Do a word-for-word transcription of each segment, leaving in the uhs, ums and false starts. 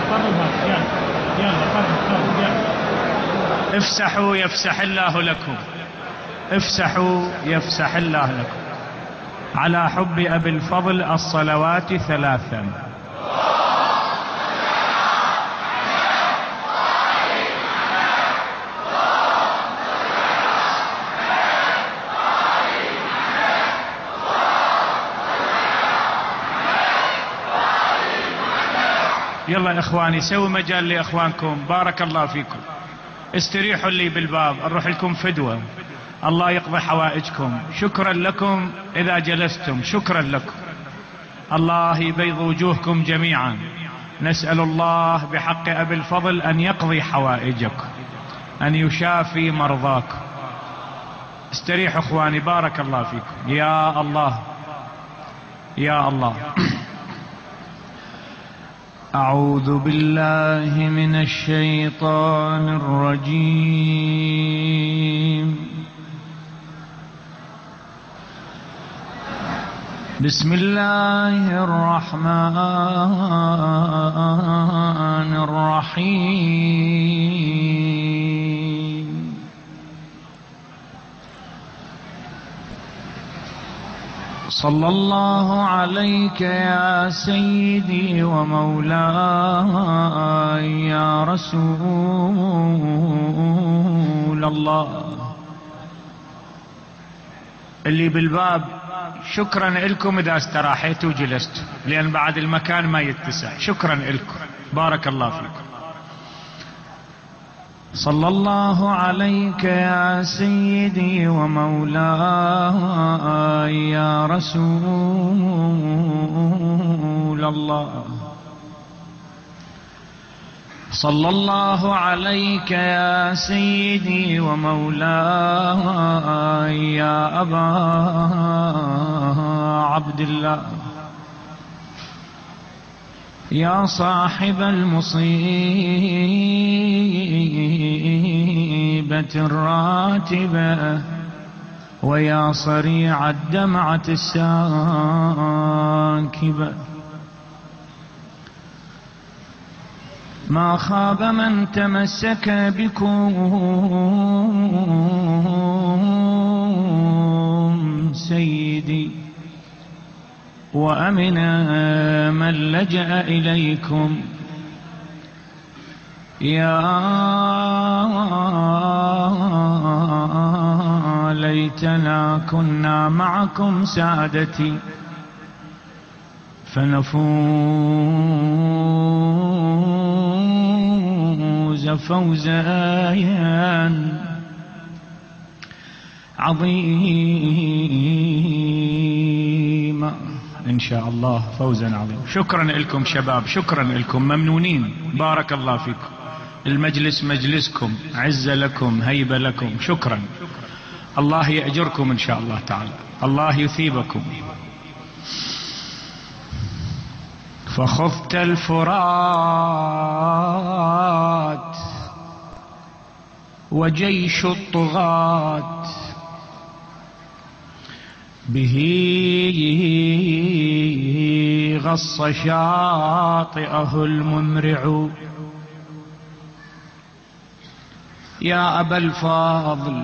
افسحوا يفسح الله لكم، افسحوا يفسح الله لكم. على حب أبي الفضل الصلوات ثلاثا. يلا يا اخواني سووا مجال لاخوانكم، بارك الله فيكم. استريحوا لي بالباب، نروح لكم فدوة. الله يقضي حوائجكم. شكرا لكم اذا جلستم، شكرا لكم. الله يبيض وجوهكم جميعا. نسأل الله بحق ابي الفضل ان يقضي حوائجكم، ان يشافي مرضاكم. استريحوا اخواني، بارك الله فيكم. يا الله يا الله. أعوذ بالله من الشيطان الرجيم. بسم الله الرحمن الرحيم. صلى الله عليك يا سيدي ومولاي يا رسول الله. اللي بالباب شكرا لكم اذا استراحيتوا وجلستوا، لان بعد المكان ما يتسع. شكرا لكم، بارك الله فيكم. صلى الله عليك يا سيدي ومولاي يا رسول الله. صلى الله عليك يا سيدي ومولاي يا أبا عبد الله، يا صاحب المصيبة الراتبة، ويا صريع الدمعة الساكبة. ما خاب من تمسك بكم سيدي، وأمن من لجأ إليكم. يا ليتنا كنا معكم سادتي، فنفوز فوزا عظيما إن شاء الله، فوزا عظيما. شكرا لكم شباب، شكرا لكم، ممنونين، بارك الله فيكم. المجلس مجلسكم، عزة لكم، هيبة لكم. شكرا. الله يأجركم إن شاء الله تعالى، الله يثيبكم. فخذت الفرات وجيش الطغاة به غص شاطئه الممرع. يا أبا الفاضل،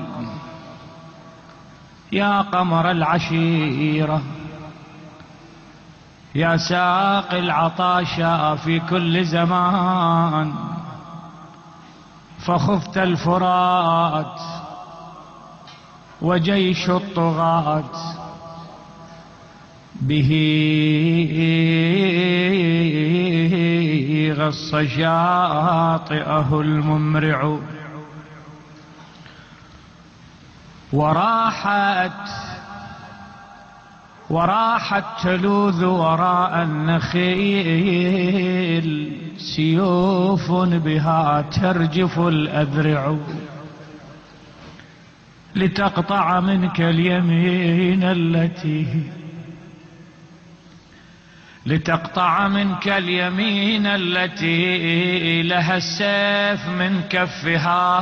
يا قمر العشيرة، يا ساقي العطاشا في كل زمان، فخذت الفرات وجيش الطغاة به غص شاطئه الممرع. وراحت وراحت تلوذ وراء النخيل سيوف بها ترجف الأذرع، لتقطع منك اليمين التي لتقطع منك اليمين التي لها السيف من كفها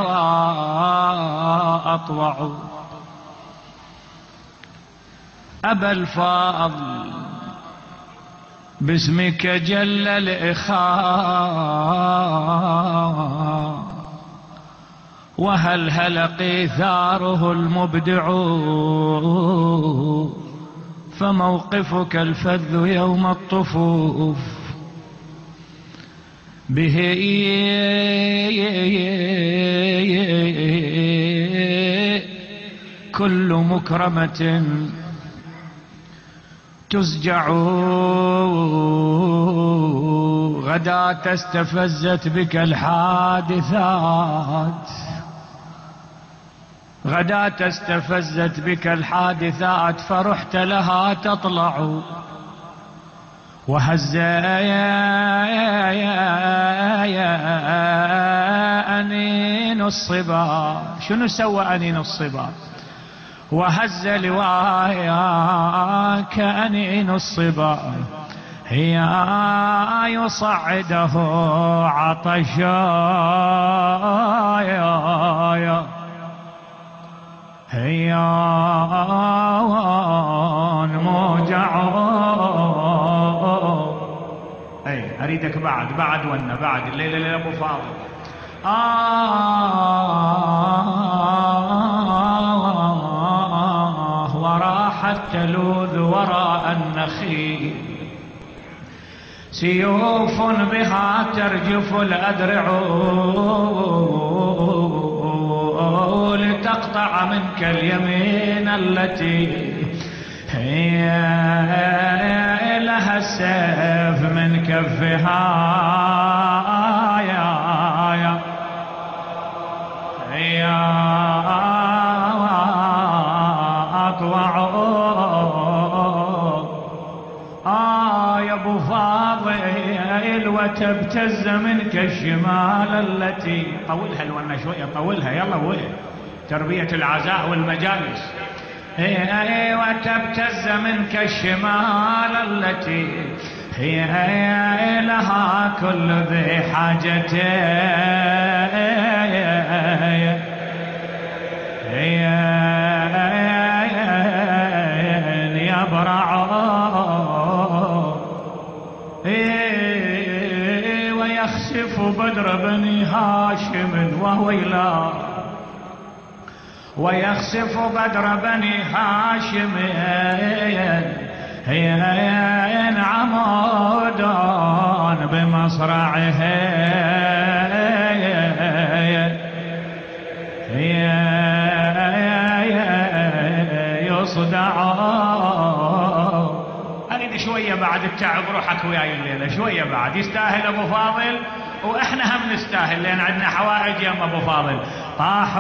أطوع. أبا الفاضل، باسمك جل الإخاء وهلهل قيثاره المبدع، فموقفك الفذ يوم الطفوف به كل مكرمة تزجع. غدا استفزت بك الحادثات، غدا استفزت بك الحادثات، فرحت لها تطلع وهز أنين الصبا. شنو سوى أنين الصبا؟ وهز لواياك أنين الصبا، هي يصعده عطشا، هي موجع. اي اريدك بعد بعد ونا بعد الليله ليله ابو فاضل. آه وراحت تلوذ وراء النخيل، سيوف بها ترجف الأدرع، لتقطع منك اليمين التي هي لها السيف من كفها، يا يا هي أطوع. آه يا ابو فاضل وتبتز منك الشمال التي، طولها لو شويه طولها يلا وين تربيه العزاء والمجالس. هي وتبتز منك الشمال التي هي لها كل ذي حاجة، هي يبرع ويخسف بدر بني هاشم وهو إله، ويخسف بدر بني هاشم هي عمود بمصرعه، هي يصدع. أريد شوية بعد التعب روحك وياي الليلة شوية بعد، يستاهل أبو فاضل وإحنا هم نستاهل لأن عندنا حوائج يا أبو فاضل. طاح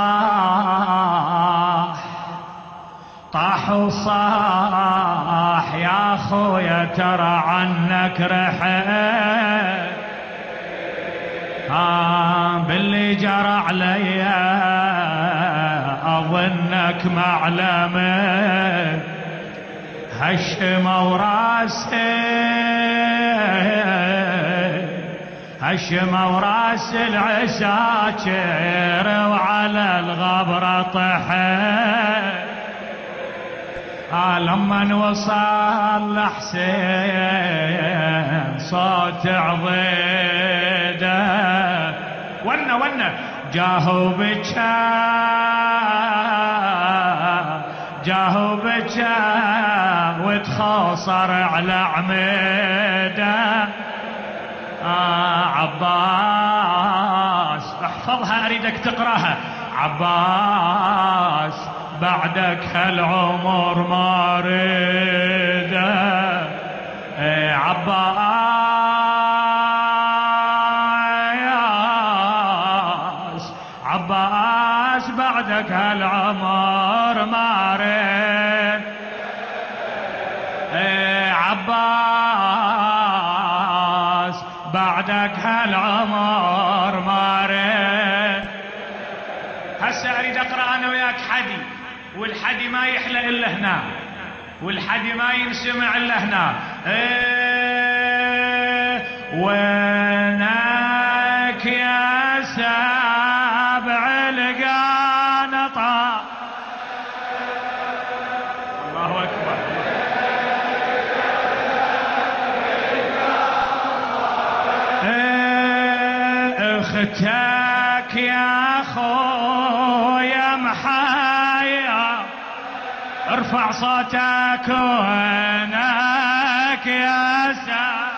وصاح طاح وصاح يا خويا ترى عنك رحت، آه باللي جرى علي أظنك معلمة، هشم وراسي هشم وراس العساكر وعلى الغبرة طحت، آه لما وصل لحسين صوت عضيده ونا ونا جاهو بكى جاهو بكى وتخاصر على عميده. آه عباس احفظها اريدك تقراها، عباس بعدك هالعمر ما ريده، ايه عباس عباس بعدك هالعمر ما ريد، ايه عباس بعدك هالعمر ما ريد. هسه اريد اقرا انا وياك حدي، والحدي ما يحلى الا هنا، والحدي ما ينسمع الا هنا. ايه وينك يا سابع القانطة، الله اكبر. اختك يا خويا محايا، ارفع صوتك وينك يا سا.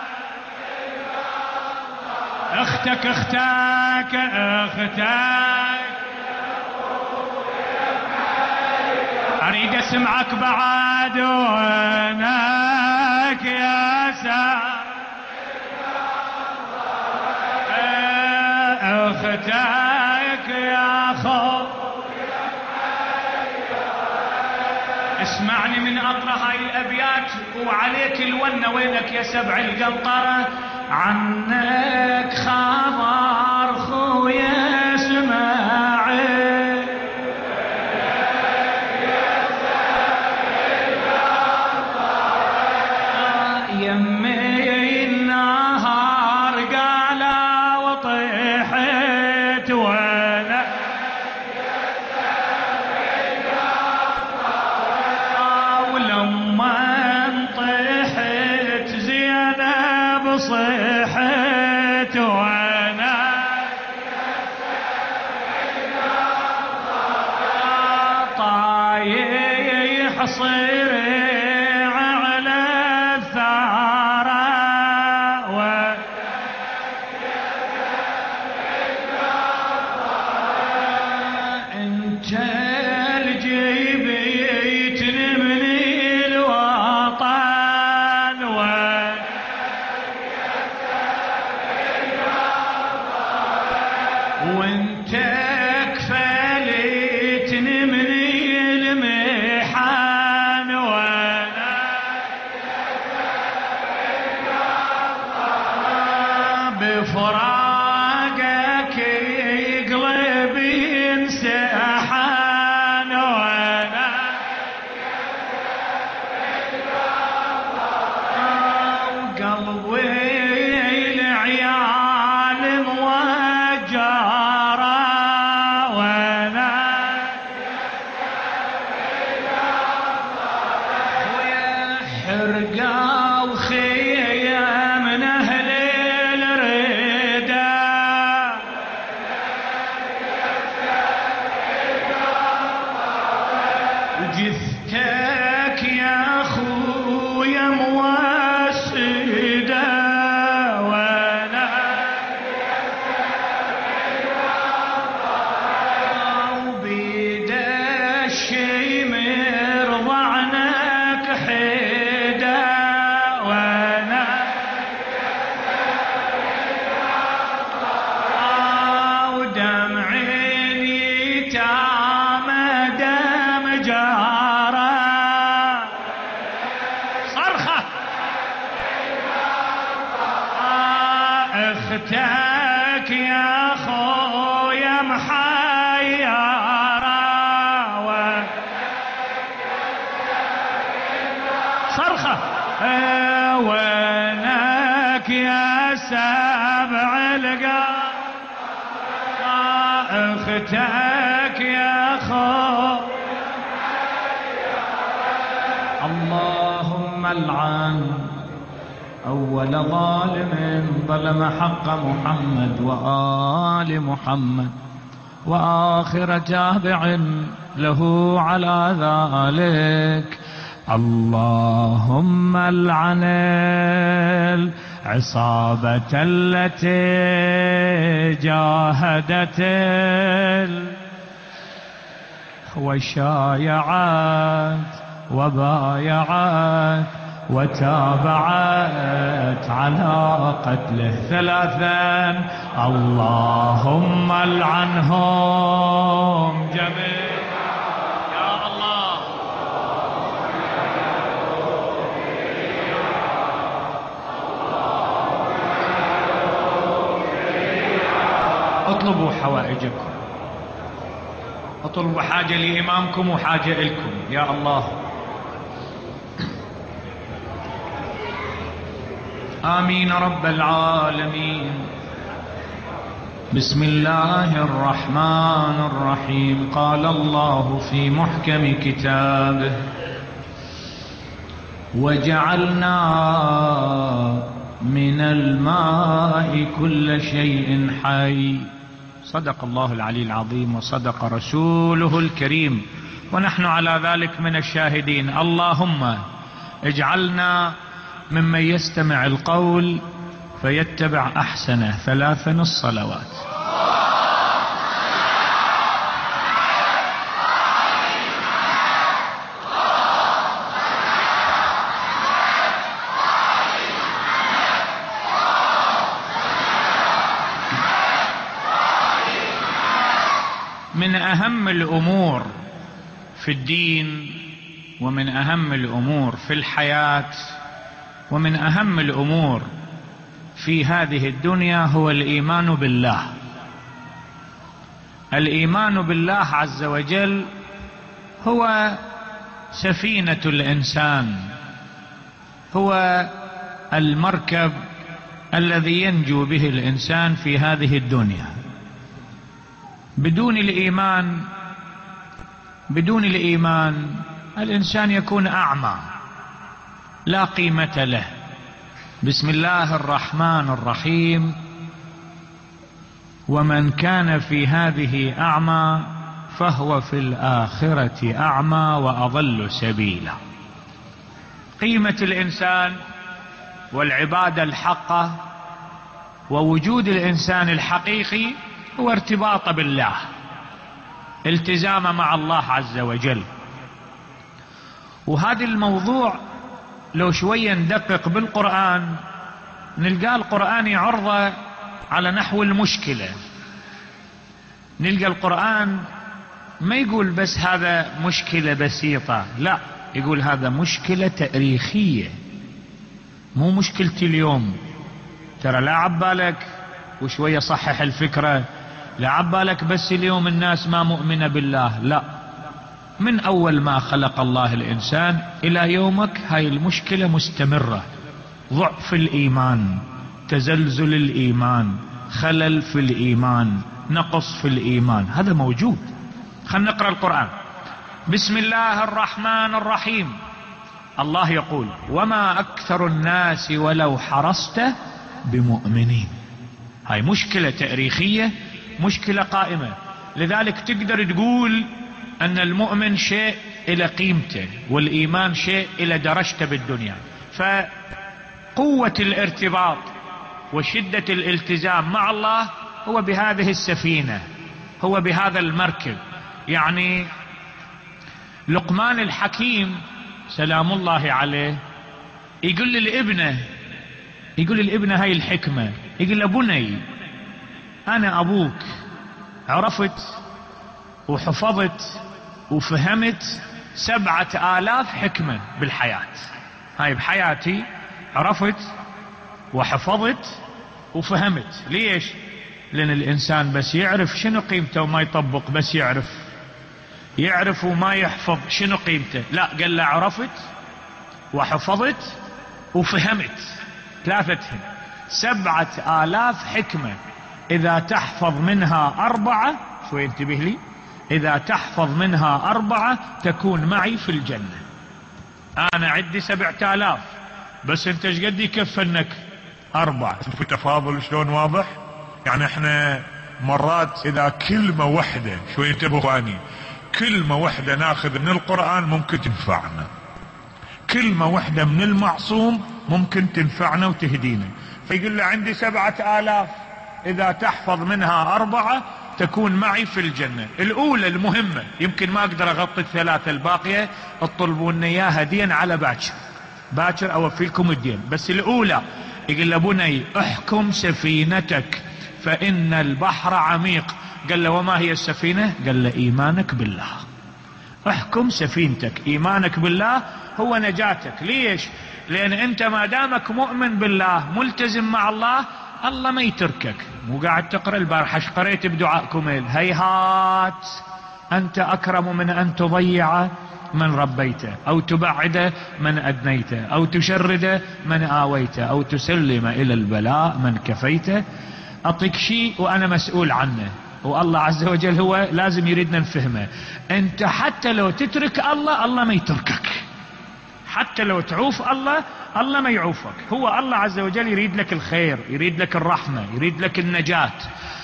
اختك اختك اختك اريد اسمعك بعد وينك يا سا. اختك يا خو اسمعني من اطرح هاي الابيات وعليك الونه. وينك يا سبع القنطره؟ عنك خبر خويا اسماعيل، يمي النهار قالا وطيحت وانا ولما انطيحت زينب صيحت وانا طايح صريع على الثارة انت الجيبيتني من الوطن وانت كفلتني من المحن وانا بفراقك قلبي انسحن وانا وقلبي العيال موجره وانا حرقه وخيه من اهل الرده وجثتك يا خويا موسده وانا وبيد الشيمر ضعنك حده وانا ودمع اليتامى دم جاره صرخه اختك يا خويا محيره صرخه وينك يا سبع القمر؟ اختك يا خو اللهم العن أول ظالم ظلم حق محمد وآل محمد وآخر تابع له على ذلك. اللهم العن العصابة التي جاهدت وشايعت وبايعت وتابعت على قتله ثلاثا. اللهم العنهم جميعا يا الله. اطلبوا حوائجكم، اطلبوا حاجة لإمامكم وحاجة إلكم يا الله. آمين رب العالمين. بسم الله الرحمن الرحيم. قال الله في محكم كتابه: وجعلنا من الماء كل شيء حي صدق الله العلي العظيم وصدق رسوله الكريم، ونحن على ذلك من الشاهدين. اللهم اجعلنا ممن يستمع القول فيتبع أحسنه. ثلاثا الصلوات. من أهم الأمور في الدين، ومن أهم الأمور في الحياة، ومن أهم الأمور في هذه الدنيا هو الإيمان بالله. الإيمان بالله عز وجل هو سفينة الإنسان، هو المركب الذي ينجو به الإنسان في هذه الدنيا. بدون الإيمان بدون الإيمان الإنسان يكون أعمى لا قيمة له. بسم الله الرحمن الرحيم: ومن كان في هذه أعمى فهو في الآخرة أعمى وأضل سبيلا. قيمة الإنسان والعبادة الحقة ووجود الإنسان الحقيقي هو ارتباط بالله، التزام مع الله عز وجل. وهذا الموضوع لو شوية ندقق بالقرآن نلقى القرآن يعرضه على نحو المشكلة. نلقى القرآن ما يقول بس هذا مشكلة بسيطة، لا، يقول هذا مشكلة تاريخية، مو مشكلة اليوم. ترى لا عبالك، وشوية صحح الفكرة، لا عبالك بس اليوم الناس ما مؤمنة بالله، لا، من أول ما خلق الله الإنسان إلى يومك هاي المشكلة مستمرة. ضعف الإيمان، تزلزل الإيمان، خلل في الإيمان، نقص في الإيمان، هذا موجود. خلينا نقرأ القرآن. بسم الله الرحمن الرحيم. الله يقول: وما أكثر الناس ولو حرصت بمؤمنين. هاي مشكلة تاريخية، مشكلة قائمة. لذلك تقدر تقول أن المؤمن شيء إلى قيمته، والإيمان شيء إلى درجته بالدنيا. فقوة الارتباط وشدة الالتزام مع الله هو بهذه السفينة، هو بهذا المركب. يعني لقمان الحكيم سلام الله عليه يقول للابنه يقول للابنه هاي الحكمة، يقول له: بني أنا أبوك، عرفت وحفظت وفهمت سبعة آلاف حكمة بالحياة. هاي بحياتي عرفت وحفظت وفهمت. ليش؟ لأن الإنسان بس يعرف شنو قيمته وما يطبق، بس يعرف يعرف وما يحفظ شنو قيمته. لا، قال له: عرفت وحفظت وفهمت، ثلاثتهم. سبعة آلاف حكمة، إذا تحفظ منها أربعة، شوي انتبه لي، إذا تحفظ منها أربعة تكون معي في الجنة. أنا عندي سبعة آلاف، بس أنت ايش قد يكفنك؟ أربعة. في تفاضل شلون واضح؟ يعني احنا مرات إذا كلمة واحدة، شوي انتبهوا ثاني، كلمة واحدة ناخذ من القرآن ممكن تنفعنا، كلمة واحدة من المعصوم ممكن تنفعنا وتهدينا. فيقول له: عندي سبعة آلاف، إذا تحفظ منها أربعة تكون معي في الجنة. الأولى المهمة، يمكن ما أقدر أغطي الثلاثة الباقية، اطلبون إياها دين على باكر، باكر أوفي لكم الدين. بس الأولى يقول له: بني احكم سفينتك فإن البحر عميق. قال له: وما هي السفينة؟ قال له: إيمانك بالله. احكم سفينتك، إيمانك بالله هو نجاتك. ليش؟ لأن أنت ما دامك مؤمن بالله ملتزم مع الله، الله ما يتركك. مو قاعد تقرأ البارحة ايش قريت بدعائكم؟ هيهات أنت أكرم من أن تضيع من ربيته، أو تبعد من أدنيته، أو تشرد من آويته، أو تسلم إلى البلاء من كفيته. أعطيك شيء وأنا مسؤول عنه، والله عز وجل هو لازم يريدنا نفهمه. أنت حتى لو تترك الله، الله ما يتركك. حتى لو تعوف الله، الله ما يعوفك. هو الله عز وجل يريد لك الخير، يريد لك الرحمة، يريد لك النجاة.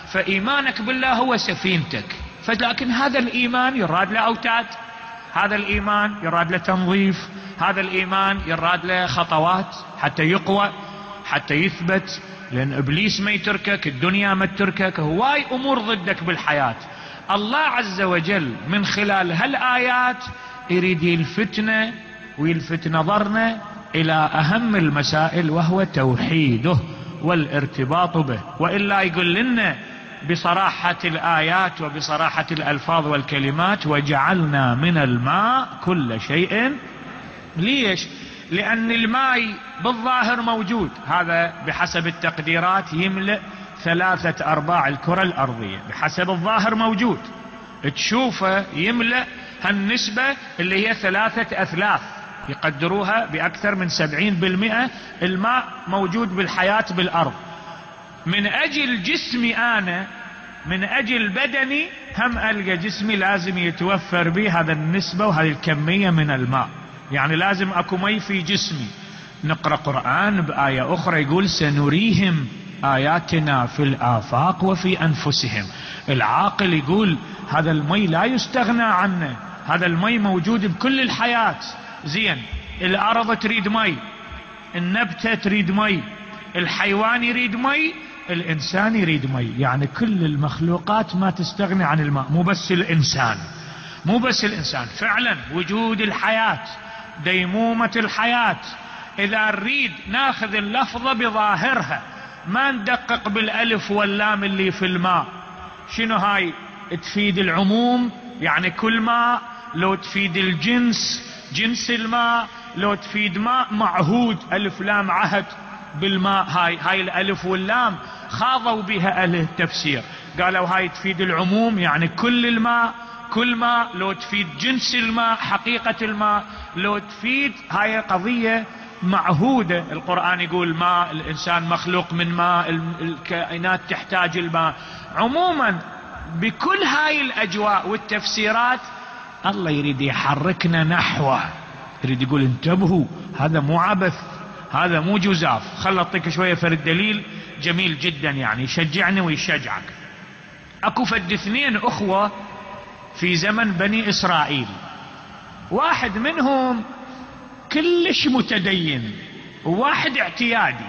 فإيمانك بالله هو سفينتك. لكن هذا الإيمان يراد له أوتاد، هذا الإيمان يراد له تنظيف، هذا الإيمان يراد له خطوات حتى يقوى، حتى يثبت، لأن إبليس ما يتركك، الدنيا ما تتركك، هواي أمور ضدك بالحياة. الله عز وجل من خلال هالآيات يريد يلفتنا ويلفت نظرنا إلى أهم المسائل، وهو توحيده والارتباط به. وإلا يقول لنا بصراحة الآيات وبصراحة الألفاظ والكلمات: وجعلنا من الماء كل شيء. ليش؟ لأن الماء بالظاهر موجود، هذا بحسب التقديرات يملأ ثلاثة أرباع الكرة الأرضية، بحسب الظاهر موجود، تشوفه يملأ هالنسبة اللي هي ثلاثة أثلاث، يقدروها بأكثر من سبعين بالمئة الماء موجود بالحياة بالأرض. من أجل جسمي أنا، من أجل بدني، هم ألقى جسمي لازم يتوفر به هذا النسبة وهذه الكمية من الماء، يعني لازم أكو مي في جسمي. نقرأ قرآن بآية أخرى يقول: سنريهم آياتنا في الآفاق وفي أنفسهم. العاقل يقول هذا المي لا يستغنى عنه، هذا المي موجود بكل الحياة. زين، الأرض تريد مي، النبتة تريد مي، الحيوان يريد مي، الإنسان يريد مي، يعني كل المخلوقات ما تستغني عن الماء، مو بس الإنسان، مو بس الإنسان. فعلا وجود الحياة، ديمومة الحياة. إذا نريد ناخذ اللفظة بظاهرها، ما ندقق بالألف واللام اللي في الماء. شنو هاي؟ تفيد العموم، يعني كل ماء، لو تفيد الجنس، جنس الماء، لو تفيد ماء معهود، ألف لام عهد بالماء. هاي هاي الألف واللام خاضوا بها أهل التفسير، قالوا هاي تفيد العموم، يعني كل الماء، كل ماء. لو تفيد جنس الماء، حقيقة الماء. لو تفيد هاي قضية معهودة، القرآن يقول ماء، الإنسان مخلوق من ماء، الكائنات تحتاج الماء. عموما بكل هاي الأجواء والتفسيرات الله يريد يحركنا نحوه، يريد يقول انتبهوا، هذا مو عبث، هذا مو جزاف. خل أعطيك شوية فرد دليل جميل جدا يعني يشجعني ويشجعك. أكو فد اثنين أخوة في زمن بني إسرائيل، واحد منهم كلش متدين وواحد اعتيادي،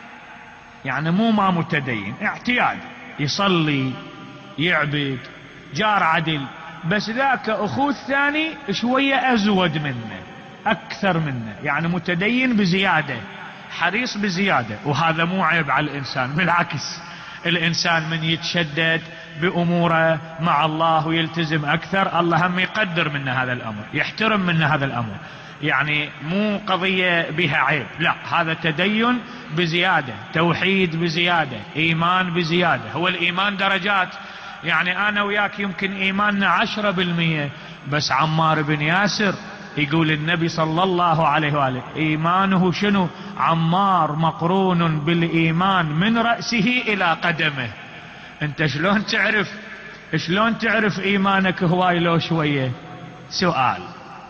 يعني مو ما متدين، اعتيادي، يصلي يعبد جار عدل، بس ذاك أخوه الثاني شوية أزود منه، أكثر منه، يعني متدين بزيادة، حريص بزيادة. وهذا مو عيب على الإنسان، بالعكس، الإنسان من يتشدد بأموره مع الله ويلتزم أكثر، الله هم يقدر منا هذا الأمر، يحترم منا هذا الأمر، يعني مو قضية بها عيب، لا، هذا تدين بزيادة، توحيد بزيادة، إيمان بزيادة. هو الإيمان درجات، يعني أنا وياك يمكن إيماننا عشرة بالمية، بس عمار بن ياسر يقول النبي صلى الله عليه وآله إيمانه شنو؟ عمار مقرون بالإيمان من رأسه إلى قدمه. أنت شلون تعرف، شلون تعرف إيمانك هواي لو شوية؟ سؤال،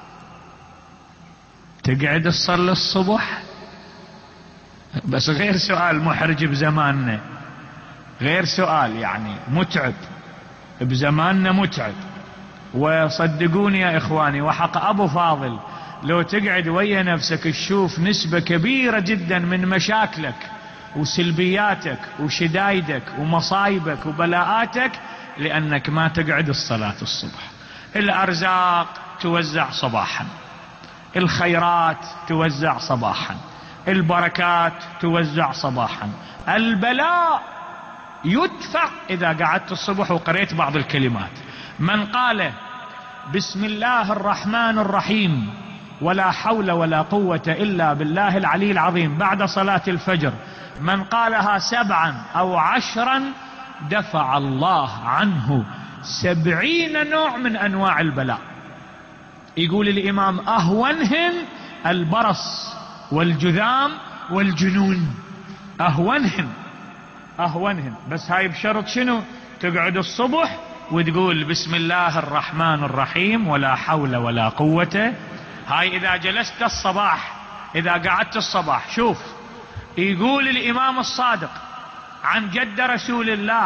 تقعد تصلي الصبح؟ بس غير سؤال محرج بزماننا، غير سؤال يعني متعب بزماننا، متعب. وصدقوني يا إخواني وحق أبو فاضل، لو تقعد ويا نفسك تشوف نسبة كبيرة جدا من مشاكلك وسلبياتك وشدايدك ومصايبك وبلاءاتك لأنك ما تقعد الصلاة الصبح. الأرزاق توزع صباحا، الخيرات توزع صباحا، البركات توزع صباحا، البلاء يدفع إذا قعدت الصبح وقريت بعض الكلمات. من قال بسم الله الرحمن الرحيم ولا حول ولا قوة إلا بالله العلي العظيم بعد صلاة الفجر، من قالها سبعا أو عشرا دفع الله عنه سبعين نوع من أنواع البلاء. يقول الإمام أهونهن البرص والجذام والجنون، أهونهن أهونهن، بس هاي بشرط شنو؟ تقعد الصبح وتقول بسم الله الرحمن الرحيم ولا حول ولا قوة. هاي إذا جلست الصباح، إذا قعدت الصباح. شوف يقول الإمام الصادق عن جد رسول الله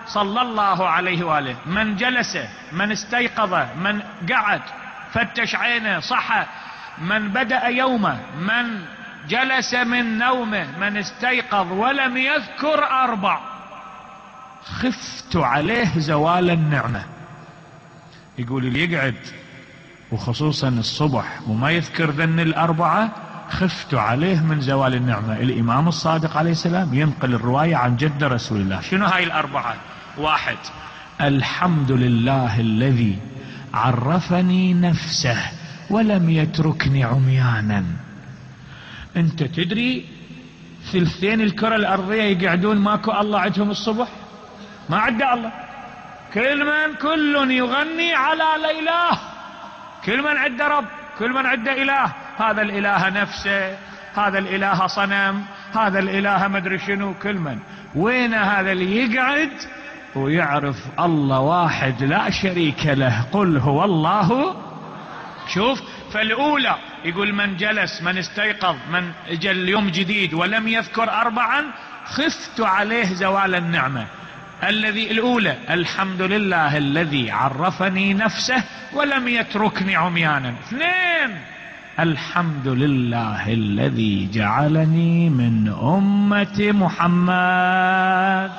صلى الله عليه وآله من جلس، من استيقظ، من قعد فتش عينه صحى، من بدأ يومه، من جلس من نومه، من استيقظ ولم يذكر أربع خفت عليه زوال النعمة. يقول اللي يقعد وخصوصا الصبح وما يذكر ذن الأربعة خفت عليه من زوال النعمة. الإمام الصادق عليه السلام ينقل الرواية عن جد رسول الله. شنو هاي الأربعة؟ واحد، الحمد لله الذي عرفني نفسه ولم يتركني عميانا. انت تدري ثلثين الكرة الأرضية يقعدون ماكو الله عندهم الصبح، ما عدى الله، كل من كل يغني على الإله، كل من عده رب، كل من عده إله، هذا الإله نفسه، هذا الإله صنم، هذا الإله مدري شنو، كل من. وين هذا اللي يقعد ويعرف الله واحد لا شريك له، قل هو الله. شوف، فالأولى يقول من جلس، من استيقظ، من اجى اليوم جديد ولم يذكر أربعا خفت عليه زوال النعمة. الذي الأولى الحمد لله الذي عرفني نفسه ولم يتركني عميانا. اثنين، الحمد لله الذي جعلني من أمة محمد.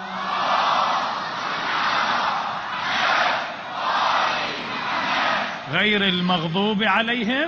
غير المغضوب عليهم.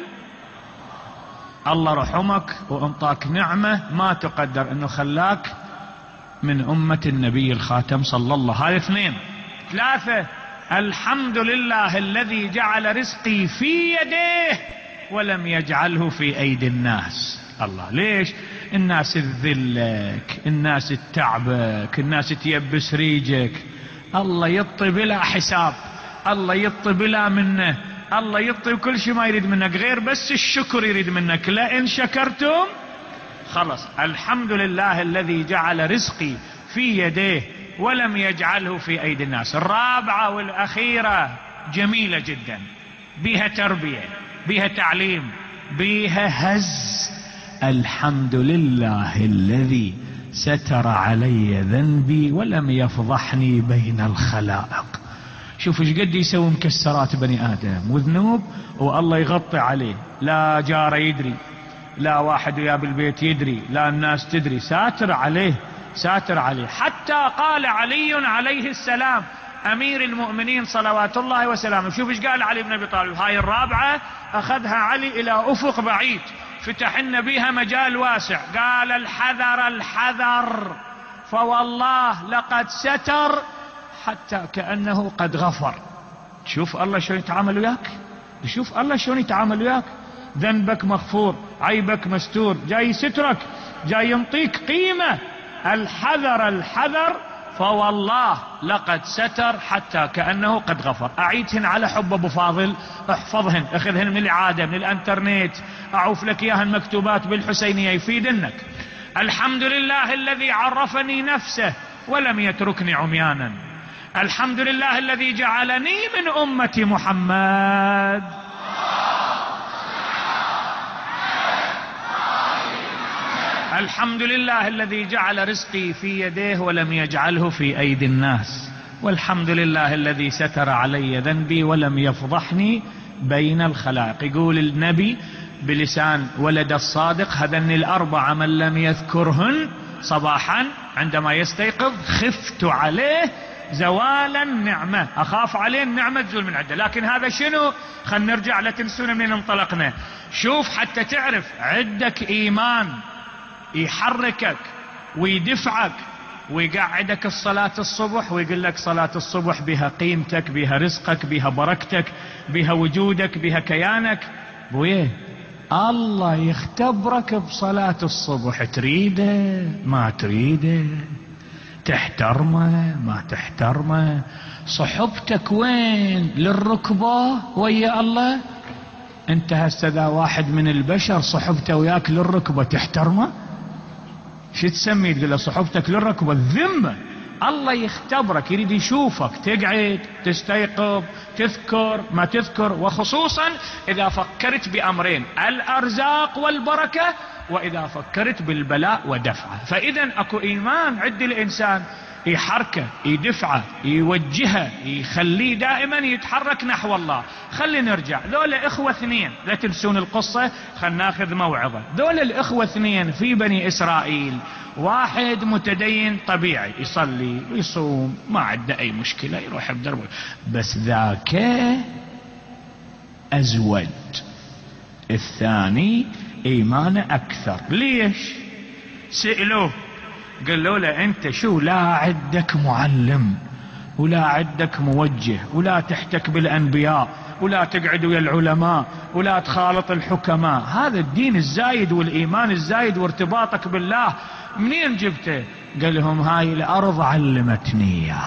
الله رحمك وانطاك نعمة ما تقدر انه خلاك من أمة النبي الخاتم صلى الله. هذا اثنين. ثلاثة، الحمد لله الذي جعل رزقي في يديه ولم يجعله في أيدي الناس. الله، ليش؟ الناس تذلك، الناس تتعبك، الناس تيبس ريجك، الله يطي بلا حساب، الله يطي بلا منه، الله يطي كل شيء ما يريد منك غير بس الشكر يريد منك. لئن شكرتم خلص. الحمد لله الذي جعل رزقي في يديه ولم يجعله في أيدي الناس. الرابعة والأخيرة جميلة جدا، بها تربية، بها تعليم، بها هز. الحمد لله الذي ستر علي ذنبي ولم يفضحني بين الخلائق. شوف ايش قد يسوي مكسرات بني آدم وذنوب والله يغطي عليه، لا جاره يدري، لا واحد وياه بالبيت يدري، لا الناس تدري، ساتر عليه، ساتر عليه. حتى قال علي عليه السلام أمير المؤمنين صلوات الله وسلامه، شوف ايش قال علي بن أبي طالب. هاي الرابعة أخذها علي إلى أفق بعيد، فتح لنا بها مجال واسع. قال الحذر الحذر فوالله لقد ستر حتى كأنه قد غفر. شوف الله شلون يتعامل وياك، شوف الله شلون يتعامل وياك. ذنبك مغفور، عيبك مستور، جاي سترك، جاي ينطيك قيمة. الحذر الحذر فوالله لقد ستر حتى كأنه قد غفر. أعيدهن على حب أبو فاضل، احفظهن، اخذهن من العادة، من الانترنت، أعوف لك إياهن مكتوبات بالحسينية يفيدنك. الحمد لله الذي عرفني نفسه ولم يتركني عميانا. الحمد لله الذي جعلني من أمة محمد. الحمد لله الذي جعل رزقي في يديه ولم يجعله في أيدي الناس. والحمد لله الذي ستر علي ذنبي ولم يفضحني بين الخلائق. يقول النبي بلسان ولد الصادق هذن الأربعة من لم يذكرهن صباحا عندما يستيقظ خفت عليه زوال النعمة، أخاف عليه النعمة تزول من عنده. لكن هذا شنو؟ خلنا نرجع لتنسونا منين انطلقنا. شوف حتى تعرف عندك إيمان يحركك ويدفعك ويقعدك الصلاة الصبح ويقول لك صلاة الصبح بها قيمتك، بها رزقك، بها بركتك، بها وجودك، بها كيانك. بويه الله يختبرك بصلاة الصبح، تريده ما تريده، تحترمه ما تحترمه. صحبتك وين للركبة ويا الله؟ انت هسه ذا واحد من البشر صحبته وياك للركبة تحترمه؟ شو تسمي؟ تقول له صحبتك للركبة الذمة. الله يختبرك، يريد يشوفك تقعد، تستيقظ، تذكر ما تذكر، وخصوصا إذا فكرت بأمرين، الأرزاق والبركة، وإذا فكرت بالبلاء ودفعه. فإذا أكو إيمان عند الإنسان يحركه، يدفعه، يوجهه، يخليه دائما يتحرك نحو الله. خلي نرجع ذولا اخوة اثنين، لا تنسون القصة، خلنا ناخذ موعظة. ذولا الاخوة اثنين في بني اسرائيل، واحد متدين طبيعي يصلي ويصوم ما عنده اي مشكلة، يروح بدربه، بس ذاك ازود، الثاني ايمانه اكثر. ليش؟ سألوه قالوا له انت شو لا عندك معلم ولا عندك موجه ولا تحتك بالانبياء ولا تقعد ويا العلماء ولا تخالط الحكماء، هذا الدين الزايد والايمان الزايد وارتباطك بالله منين جبته؟ قال لهم هاي الارض علمتني يا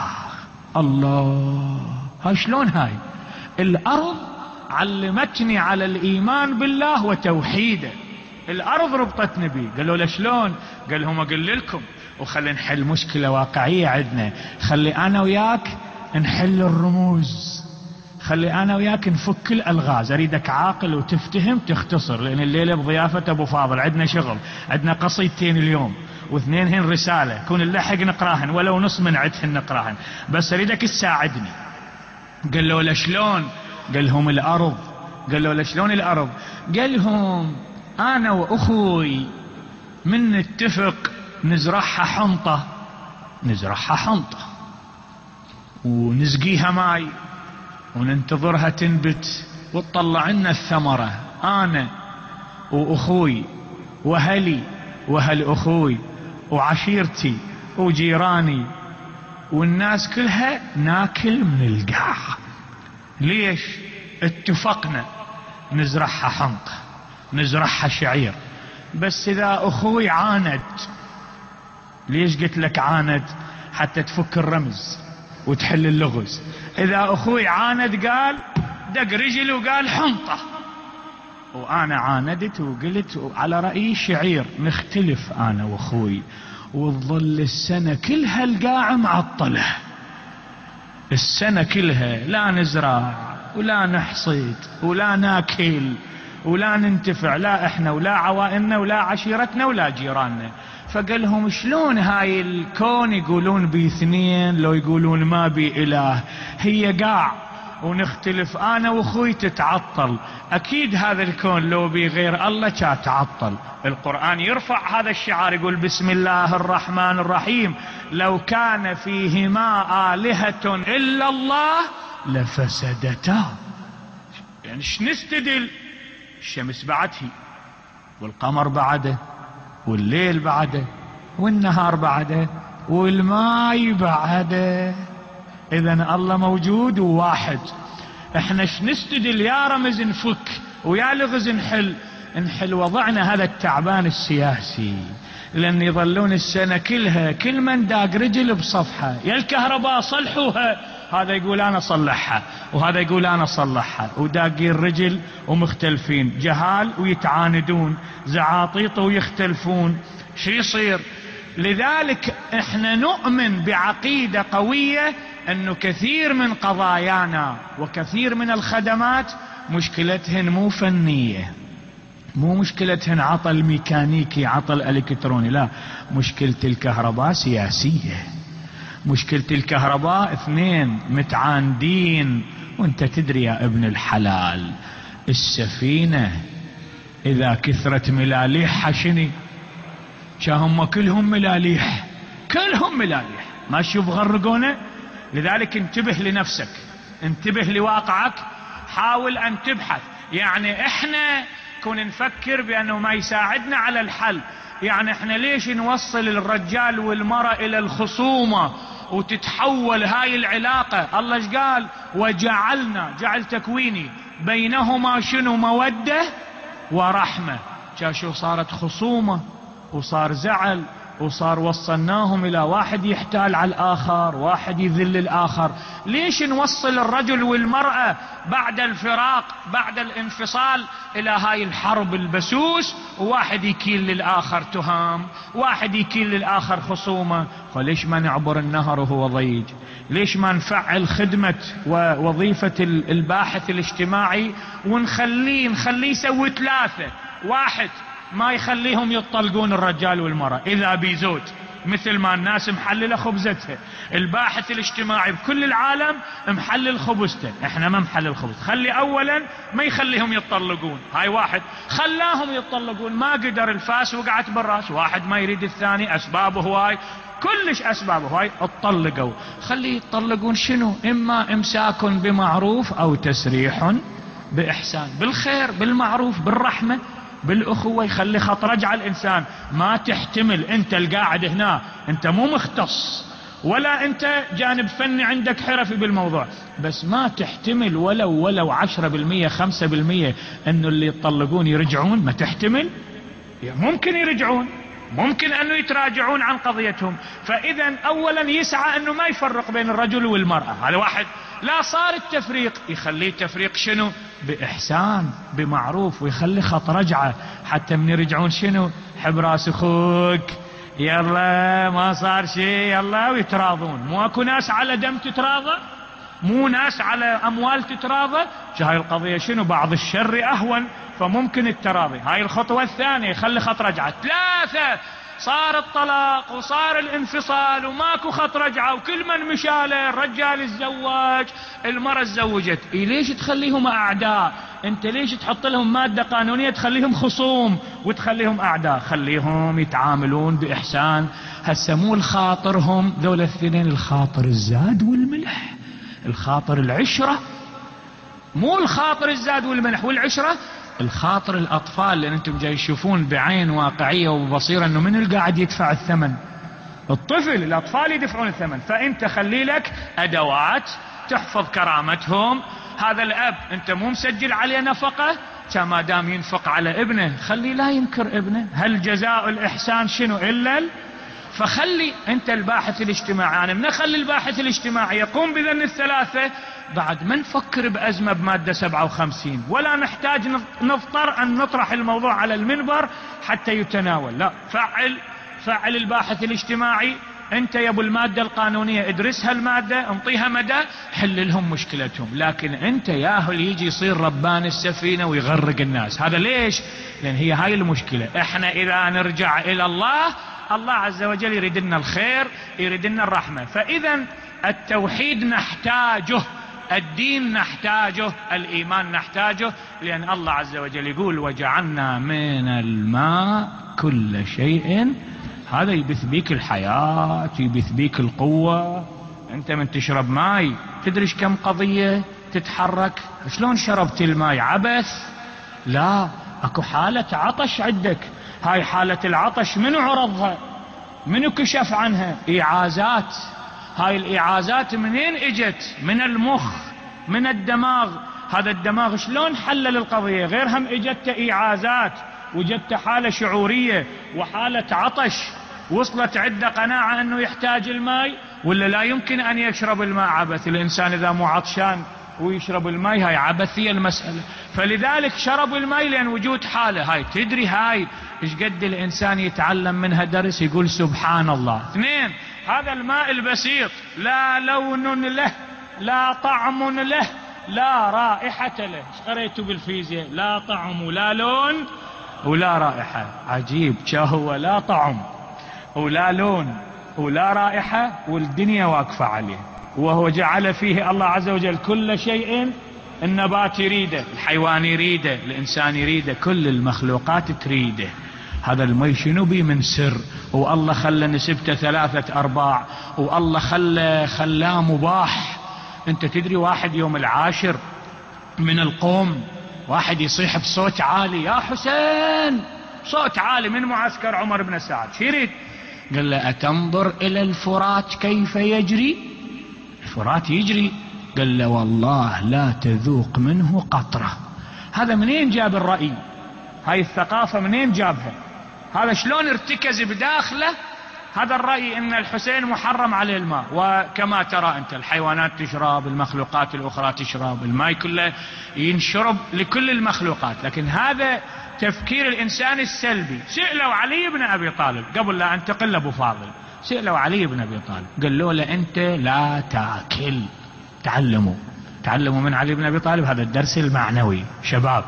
الله. هاي شلون؟ هاي الارض علمتني على الايمان بالله وتوحيده، الارض ربطتني بيه. قالوا له شلون؟ قال لهم اقول لكم وخلي نحل مشكلة واقعية عندنا، خلي انا وياك نحل الرموز، خلي انا وياك نفك الالغاز. اريدك عاقل وتفتهم تختصر، لان الليلة بضيافة ابو فاضل عندنا شغل، عندنا قصيدتين اليوم واثنينهن رسالة، كون اللحق نقراهن ولو نص من عدهن نقراهن، بس اريدك تساعدني. قال له شلون؟ قال لهم الارض. قال له شلون الارض؟ قال لهم انا واخوي من نتفق نزرعها حنطة، نزرعها حنطة ونسقيها ماي وننتظرها تنبت وتطلع لنا الثمرة، انا واخوي واهلي واهل اخوي وعشيرتي وجيراني والناس كلها ناكل من القاع. ليش؟ اتفقنا نزرعها حنطة نزرعها شعير، بس اذا اخوي عاند. ليش قلت لك عاند؟ حتى تفك الرمز وتحل اللغز. اذا اخوي عاند قال دق رجل وقال حنطة، وانا عاندت وقلت على رأيي شعير، نختلف انا واخوي وتظل السنة كلها القاع معطلة، السنة كلها لا نزرع ولا نحصد ولا ناكل ولا ننتفع، لا احنا ولا عوائلنا ولا عشيرتنا ولا جيراننا. فقال لهم شلون هاي الكون يقولون بي اثنين لو يقولون ما بي اله، هي قاع ونختلف انا واخوي تتعطل، اكيد هذا الكون لو بي غير الله كان تعطل. القرآن يرفع هذا الشعار يقول بسم الله الرحمن الرحيم، لو كان فيهما آلهة الا الله لفسدتا. يعني ايش نستدل؟ الشمس بعده والقمر بعده والليل بعده والنهار بعده والماء بعده، اذا الله موجود وواحد. احنا ايش نستدل؟ يا رمز نفك ويا لغز نحل، نحل وضعنا هذا التعبان السياسي، لان يظلون السنة كلها كل من داق رجل بصفحة، يا الكهرباء صلحوها، هذا يقول انا صلحها وهذا يقول انا صلحها، وداقين رجل ومختلفين، جهال ويتعاندون، زعاطيط ويختلفون، شو يصير؟ لذلك احنا نؤمن بعقيدة قوية انه كثير من قضايانا وكثير من الخدمات مشكلتهن مو فنية، مو مشكلتهن عطل ميكانيكي عطل الكتروني، لا، مشكلة الكهرباء سياسية، مشكلة الكهرباء اثنين متعاندين. وانت تدري يا ابن الحلال السفينة اذا كثرت ملاليحها شني؟ شاهم كلهم ملاليح، كلهم ملاليح، ما تشوف غرقونا. لذلك انتبه لنفسك، انتبه لواقعك، حاول ان تبحث. يعني احنا كون نفكر بانه ما يساعدنا على الحل، يعني احنا ليش نوصل الرجال والمرأة الى الخصومة وتتحول هاي العلاقة؟ الله ايش قال؟ وجعلنا، جعل تكويني، بينهما شنو؟ مودة ورحمة. شو صارت خصومة وصار زعل وصار وصلناهم الى واحد يحتال على الاخر، واحد يذل الاخر. ليش نوصل الرجل والمرأة بعد الفراق بعد الانفصال الى هاي الحرب البسوس، وواحد يكيل للاخر تهام، واحد يكيل للاخر خصومة؟ فليش ما نعبر النهر وهو ضيج؟ ليش ما نفعل خدمة ووظيفة الباحث الاجتماعي ونخليه نخليه يسوي ثلاثة، واحد ما يخليهم يطلقون الرجال والمرأة إذا بيزوج، مثل ما الناس محللة خبزتها. الباحث الاجتماعي بكل العالم محلل خبزته، احنا ما محلل خبز. خلي اولا ما يخليهم يتطلقون، هاي واحد خلاهم يتطلقون ما قدر، الفاس وقعت بالراس، واحد ما يريد الثاني، اسبابه هواي، كلش اسبابه هواي، اتطلقوا. خلي يتطلقون شنو؟ اما امساك بمعروف او تسريح باحسان، بالخير بالمعروف بالرحمة بالاخوة. يخلي خط رجع الانسان، ما تحتمل انت القاعد هنا انت مو مختص ولا انت جانب فني عندك حرفي بالموضوع، بس ما تحتمل ولو ولو عشرة بالمية خمسة بالمية انه اللي يطلقون يرجعون، ما تحتمل. ممكن يرجعون، ممكن انه يتراجعون عن قضيتهم. فاذا اولا يسعى انه ما يفرق بين الرجل والمرأة، هذا واحد. لا صار التفريق يخليه تفريق شنو؟ باحسان بمعروف، ويخلي خط رجعه حتى من يرجعون شنو؟ حب راس اخوك، يلا ما صار شيء يلا، ويتراضون. مو اكو ناس على دم تتراضى، مو ناس على اموال تتراضى. هاي القضية شنو؟ بعض الشر اهون، فممكن التراضي. هاي الخطوة الثانية، يخلي خط رجعة. ثلاثة، صار الطلاق وصار الانفصال وماكو خط رجعة، وكل من مشاله، الرجال الزواج المرأة الزوجت. إيه ليش تخليهم اعداء؟ انت ليش تحط لهم مادة قانونية تخليهم خصوم وتخليهم اعداء؟ خليهم يتعاملون باحسان. هسه مو الخاطرهم ذول الاثنين، الخاطر الزاد والملح، الخاطر العشرة، مو الخاطر الزاد والملح والعشرة، الخاطر الاطفال. لان انتم جاي تشوفون بعين واقعية وبصيرة انه من اللي قاعد يدفع الثمن؟ الطفل، الاطفال يدفعون الثمن. فانت خلي لك ادوات تحفظ كرامتهم. هذا الاب انت مو مسجل عليه نفقة، كما دام ينفق على ابنه خلي لا ينكر ابنه. هل جزاء الاحسان شنو الا ال... فخلي انت الباحث الاجتماعي، انا من اخلي الباحث الاجتماعي يقوم بذن الثلاثة. بعد ما نفكر بأزمة بمادة سبعة وخمسين، ولا نحتاج نضطر أن نطرح الموضوع على المنبر حتى يتناول. لا، فعل فعل الباحث الاجتماعي. انت يا ابو المادة القانونية ادرسها المادة، انطيها مدى، حل لهم مشكلتهم. لكن انت ياهل يجي يصير ربان السفينة ويغرق الناس. هذا ليش؟ لان هي هاي المشكلة. احنا اذا نرجع الى الله، الله عز وجل يريد لنا الخير، يريد لنا الرحمة. فاذا التوحيد نحتاجه، الدين نحتاجه، الإيمان نحتاجه، لأن الله عز وجل يقول وجعلنا من الماء كل شيء. هذا يبث بيك الحياة، يبث بيك القوة. أنت من تشرب ماي تدريش كم قضية تتحرك. شلون شربت الماي؟ عبث؟ لا، أكو حالة عطش عندك. هاي حالة العطش منو عرضها؟ منو كشف عنها؟ إعازات. هاي الإعازات منين اجت؟ من المخ، من الدماغ. هذا الدماغ شلون حلل القضية؟ غير هم اجت إعازات وجدت حالة شعورية وحالة عطش، وصلت عدة قناعة انه يحتاج الماء ولا لا يمكن ان يشرب الماء. عبث. الانسان اذا مو عطشان ويشرب الماء هاي عبثية المسألة. فلذلك شرب الماء لان وجود حالة. هاي تدري هاي ايش قد الانسان يتعلم منها درس؟ يقول سبحان الله. اثنين، هذا الماء البسيط لا لون له، لا طعم له، لا رائحة له. ايش قريتوا بالفيزياء؟ لا طعم ولا لون ولا رائحة. عجيب، هو لا طعم ولا لون ولا رائحة والدنيا واقفة عليه. وهو جعل فيه الله عز وجل كل شيء. النبات يريده، الحيوان يريده، الإنسان يريده، كل المخلوقات تريده. هذا المي شنو بي من سر؟ والله خلى نسبته ثلاثة أرباع، والله خلى خلاه مباح. انت تدري واحد يوم العاشر من القوم واحد يصيح بصوت عالي يا حسين، صوت عالي من معسكر عمر بن سعد. شو يريد؟ قال له أتنظر إلى الفرات كيف يجري؟ الفرات يجري. قال له والله لا تذوق منه قطرة. هذا منين جاب الرأي؟ هاي الثقافة منين جابها؟ هذا شلون ارتكز بداخله هذا الرأي ان الحسين محرم عليه الماء؟ وكما ترى انت الحيوانات تشرب، المخلوقات الاخرى تشرب، الماء كله ينشرب لكل المخلوقات. لكن هذا تفكير الانسان السلبي. سئلوا علي بن ابي طالب قبل لا انتقل لابو فاضل، سئلوا علي بن ابي طالب قالوا له انت لا تاكل. تعلموا تعلموا من علي بن ابي طالب هذا الدرس المعنوي. شباب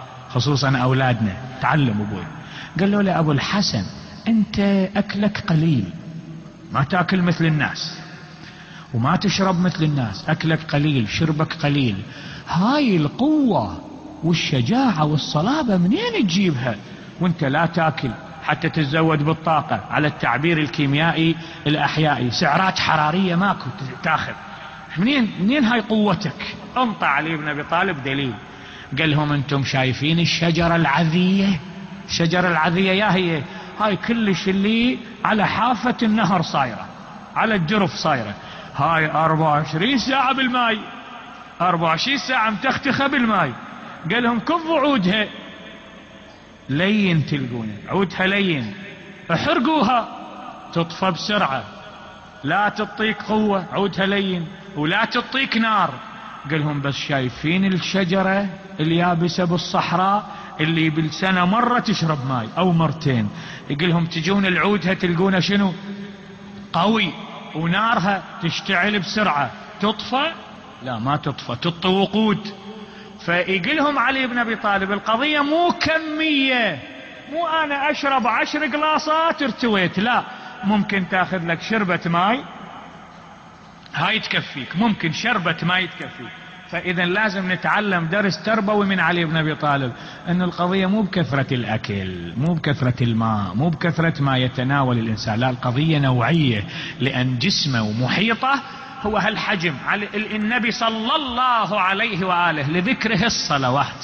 خصوصا اولادنا تعلموا بوي. قال له ابو الحسن انت اكلك قليل، ما تاكل مثل الناس وما تشرب مثل الناس، اكلك قليل شربك قليل. هاي القوة والشجاعة والصلابة منين تجيبها وانت لا تاكل حتى تتزود بالطاقة؟ على التعبير الكيميائي الاحيائي سعرات حرارية ماكو تاخذ. منين منين هاي قوتك؟ انطى علي بن ابي طالب دليل، قال لهم انتم شايفين الشجرة العذية؟ الشجرة العذية يا هي هاي كلش اللي على حافة النهر صايرة، على الجرف صايرة، هاي أربعة وعشرين ساعة بالماي، أربعة وعشرين ساعة متختخة بالماي. قال لهم كفوا عودها، لين تلقونه عودها لين، احرقوها تطفى بسرعة، لا تعطيك قوة عودها لين ولا تعطيك نار. قال لهم بس شايفين الشجرة اليابسة بالصحراء اللي بالسنة مرة تشرب ماي أو مرتين، يقول لهم تجون العودها تلقونه شنو؟ قوي، ونارها تشتعل بسرعة، تطفى؟ لا ما تطفى، تطفى وقود. فيقول لهم علي بن أبي طالب القضية مو كمية، مو أنا أشرب عشر قلاصات ارتويت، لا، ممكن تاخذ لك شربة ماي هاي تكفيك، ممكن شربة ماي تكفيك. فإذا لازم نتعلم درس تربوي من علي بن أبي طالب، أن القضية مو بكثرة الأكل، مو بكثرة الماء، مو بكثرة ما يتناول الإنسان، لا، القضية نوعية، لأن جسمه ومحيطه هو هالحجم. النبي صلى الله عليه وآله لذكره الصلوات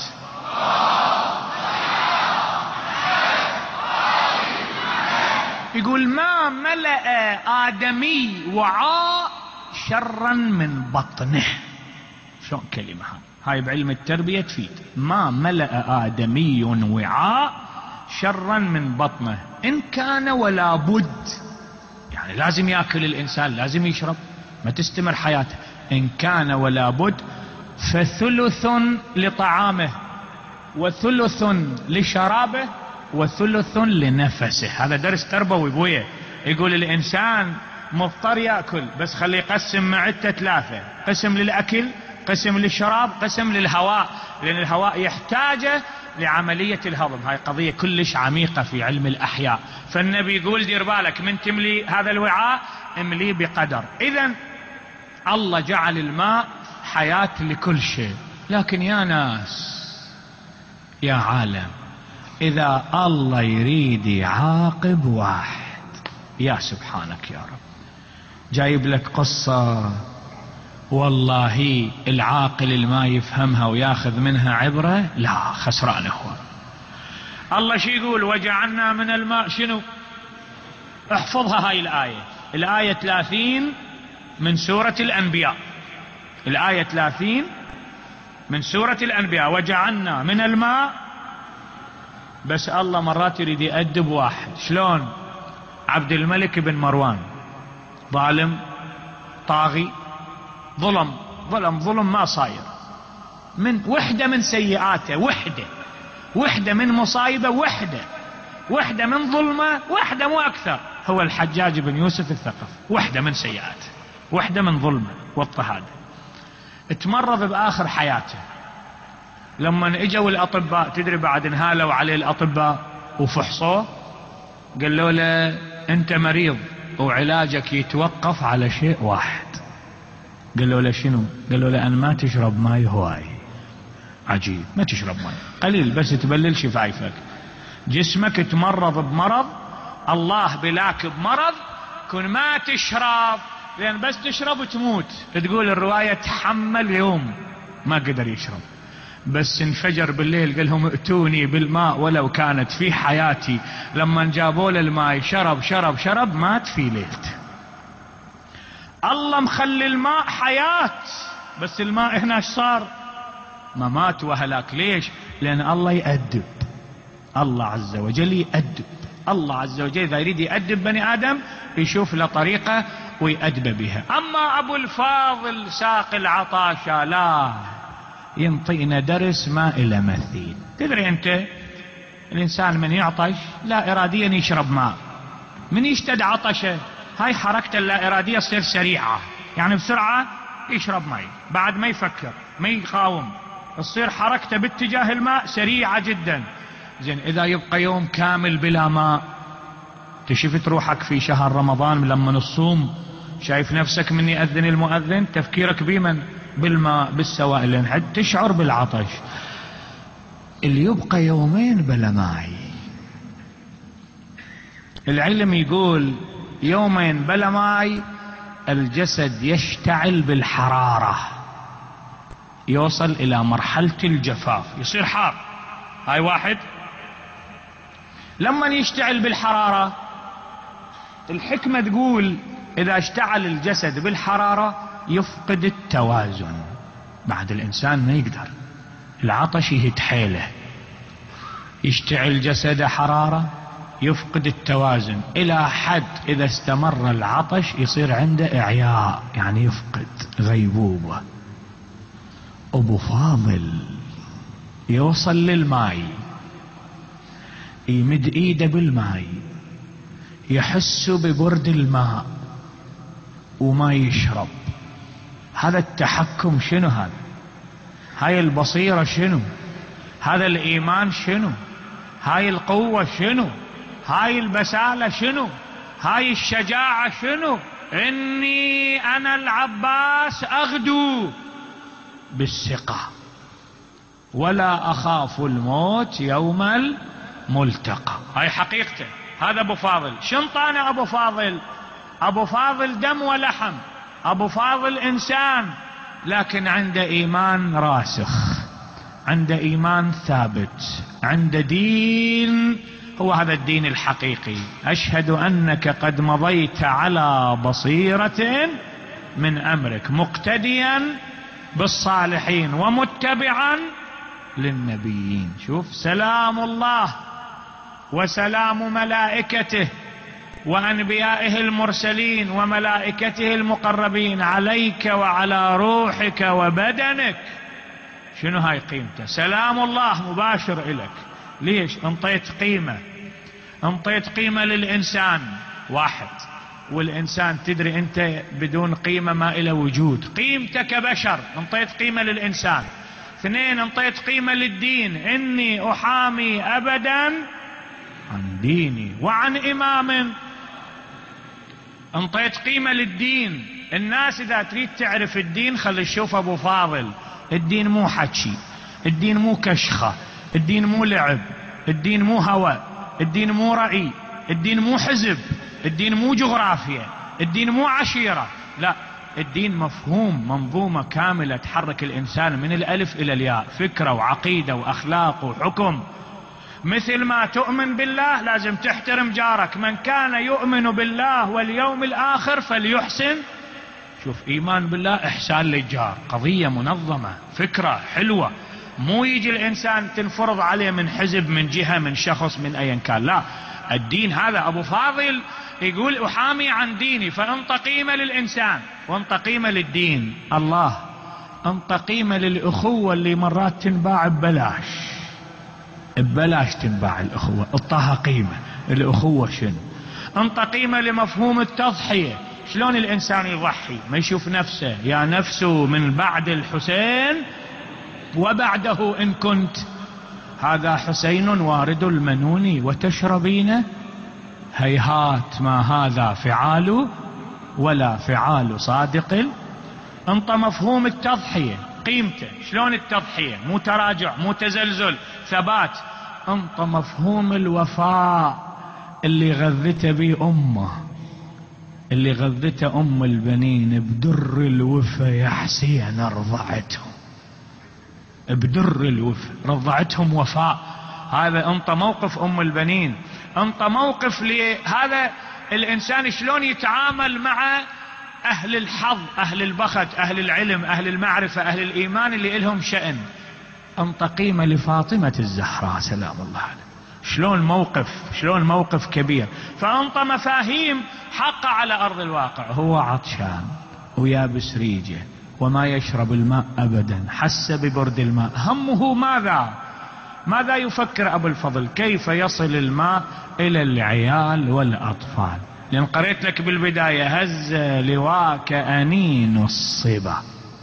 يقول ما ملأ آدمي وعاء شرا من بطنه. شو كلمة هاي بعلم التربية تفيد، ما ملأ آدمي وعاء شرا من بطنه إن كان ولا بد، يعني لازم يأكل الإنسان، لازم يشرب، ما تستمر حياته، إن كان ولا بد فثلث لطعامه وثلث لشرابه وثلث لنفسه. هذا درس تربوي بويه. يقول الإنسان مضطر يأكل، بس خليه يقسم معدته ثلاثة، قسم للأكل، قسم للشراب، قسم للهواء، لأن الهواء يحتاجه لعملية الهضم. هاي قضية كلش عميقة في علم الأحياء. فالنبي يقول دير بالك من تملي هذا الوعاء امليه بقدر. إذن الله جعل الماء حياة لكل شيء، لكن يا ناس يا عالم إذا الله يريد يعاقب واحد، يا سبحانك يا رب، جايب لك قصة والله العاقل اللي ما يفهمها وياخذ منها عبرة لا، خسران هو. الله شي يقول؟ وجعلنا من الماء شنو؟ احفظها هاي الآية، الآية ثلاثين من سورة الأنبياء، الآية ثلاثين من سورة الأنبياء، وجعلنا من الماء. بس الله مرات يريد يأدب واحد. شلون؟ عبد الملك بن مروان ظالم طاغي، ظلم ظلم ظلم ما صاير، من وحدة من سيئاته، وحدة وحدة من مصايبة، وحدة وحدة من ظلمة، وحدة مو أكثر، هو الحجاج بن يوسف الثقفي، وحدة من سيئاته، وحدة من ظلمة واضطهاد. اتمرض بآخر حياته، لما اجوا الأطباء تدري بعد انهالوا عليه الأطباء وفحصوه، قالوا له أنت مريض وعلاجك يتوقف على شيء واحد. قالوا له شنو؟ قالوا له أن ما تشرب ماي هواي. عجيب، ما تشرب ماي قليل بس تبلل شفايفك، جسمك تمرض بمرض، الله بلاك بمرض، كن ما تشرب، لأن بس تشرب تموت. تقول الرواية تحمل يوم ما قدر يشرب، بس انفجر بالليل، قال لهم ائتوني بالماء ولو كانت في حياتي. لما جابوا له الماء شرب شرب شرب، مات في ليلته. الله مخلي الماء حياة، بس الماء هنا ايش صار؟ ما مات وهلاك. ليش؟ لأن الله يأدب، الله عز وجل يأدب. الله عز وجل إذا يريد يأدب بني آدم يشوف له طريقة ويأدب بها. أما أبو الفاضل ساق العطاشة لا ينطينا درس ما إلى مثيل. تدري أنت الإنسان من يعطش لا إراديا يشرب ماء، من يشتد عطشه هاي حركته اللا إرادية تصير سريعة، يعني بسرعة يشرب ماء بعد ما يفكر ما يقاوم، تصير حركته باتجاه الماء سريعة جدا. زين إذا يبقى يوم كامل بلا ماء تشفت روحك في شهر رمضان لما نصوم شايف نفسك من يأذن المؤذن تفكيرك بمن؟ بالماء بالسوائل، لأن تشعر بالعطش. اللي يبقى يومين بلا ماء، العلم يقول يومين بلا ماء الجسد يشتعل بالحرارة، يوصل إلى مرحلة الجفاف، يصير حار. هاي واحد. لما يشتعل بالحرارة، الحكمة تقول إذا اشتعل الجسد بالحرارة يفقد التوازن، بعد الإنسان ما يقدر، العطش يهد حيله، يشتعل جسده حرارة يفقد التوازن إلى حد إذا استمر العطش يصير عنده إعياء، يعني يفقد غيبوبة. أبو فاضل يوصل للماء، يمد إيده بالماء، يحس ببرد الماء وما يشرب. هذا التحكم شنو؟ هذا هاي البصيرة شنو؟ هذا الإيمان شنو؟ هاي القوة شنو؟ هاي البسالة شنو؟ هاي الشجاعة شنو؟ إني أنا العباس أغدو بالثقة ولا أخاف الموت يوم الملتقى. هاي حقيقته. هذا أبو فاضل. شنطانة أبو فاضل، أبو فاضل دم ولحم، أبو فاضل إنسان، لكن عنده إيمان راسخ، عنده إيمان ثابت، عنده دين، هو هذا الدين الحقيقي. أشهد أنك قد مضيت على بصيرة من أمرك مقتديا بالصالحين ومتبعا للنبيين. شوف، سلام الله وسلام ملائكته وأنبيائه المرسلين وملائكته المقربين عليك وعلى روحك وبدنك. شنو هاي قيمته؟ سلام الله مباشر إليك. ليش؟ انطيت قيمة، انطيت قيمة للإنسان. واحد، والإنسان تدري أنت بدون قيمة ما إلى وجود، قيمتك كبشر، انطيت قيمة للإنسان. اثنين، انطيت قيمة للدين، إني أحامي أبدا عن ديني وعن إمام. انطيت قيمة للدين. الناس إذا تريد تعرف الدين خلي تشوف أبو فاضل. الدين مو حكي، الدين مو كشخة، الدين مو لعب، الدين مو هوى، الدين مو رأي، الدين مو حزب، الدين مو جغرافيا، الدين مو عشيرة، لا، الدين مفهوم، منظومة كاملة تحرك الإنسان من الألف إلى الياء، فكرة وعقيدة وأخلاق وحكم. مثل ما تؤمن بالله لازم تحترم جارك، من كان يؤمن بالله واليوم الآخر فليحسن. شوف، إيمان بالله إحسان للجار، قضية منظمة، فكرة حلوة، مو يجي الإنسان تنفرض عليه من حزب، من جهة، من شخص، من أي كان، لا، الدين هذا. أبو فاضل يقول أحامي عن ديني، فأنت قيمة للإنسان وأنت قيمة للدين. الله، أنت قيمة للأخوة اللي مرات تنباع ببلاش، ببلاش تنباع الأخوة، اطها قيمة. الأخوة شنو؟ أنت قيمة لمفهوم التضحية. شلون الإنسان يضحي؟ ما يشوف نفسه، يا نفسه من بعد الحسين وبعده إن كنت، هذا حسين وارد المنون وتشربين، هيهات ما هذا فعال ولا فعال صادق. انت مفهوم التضحية قيمته. شلون التضحية؟ مو تراجع، مو تزلزل، ثبات. انت مفهوم الوفاء اللي غذته بي امه، اللي غذته ام البنين بدر الوفا يا حسين، رضعتهم بدر الوفا، رضعتهم وفاء. هذا انت موقف ام البنين. انت موقف لهذا الانسان شلون يتعامل مع اهل الحظ، اهل البخت، اهل العلم، اهل المعرفة، اهل الايمان اللي لهم شأن. انت قيمة لفاطمة الزهراء سلام الله عليها. شلون موقف، شلون موقف كبير. فانت مفاهيم حق على ارض الواقع. هو عطشان ويابس ريجه وما يشرب الماء ابدا، حس ببرد الماء، همه ماذا؟ ماذا يفكر ابو الفضل؟ كيف يصل الماء الى العيال والاطفال. لان قريت لك بالبداية، هز لواك انين الصبا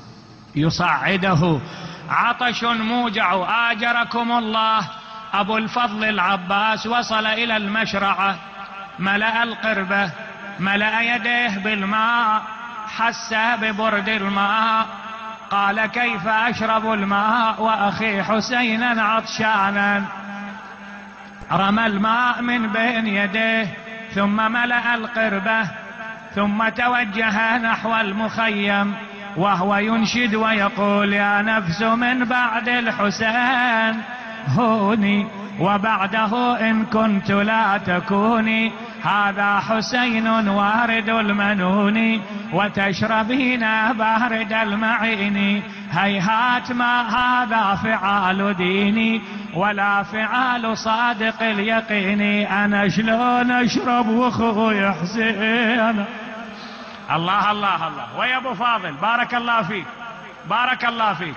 يصعده عطش موجع، آجركم الله. ابو الفضل العباس وصل الى المشرعة ملأ القربة، ملأ يديه بالماء، حس ببرد الماء، قال كيف أشرب الماء وأخي حسينا عطشانا؟ رمى الماء من بين يديه ثم ملأ القربة، ثم توجه نحو المخيم وهو ينشد ويقول يا نفس من بعد الحسين هوني، وبعده إن كنت لا تكوني، هذا حسين وارد المنون، وتشربين بارد المعين، هيهات ما هذا فعال ديني ولا فعال صادق اليقين، أنا شلون أشرب وأخوي حسين؟ الله الله الله. ويا أبو فاضل بارك الله فيك، بارك الله فيك.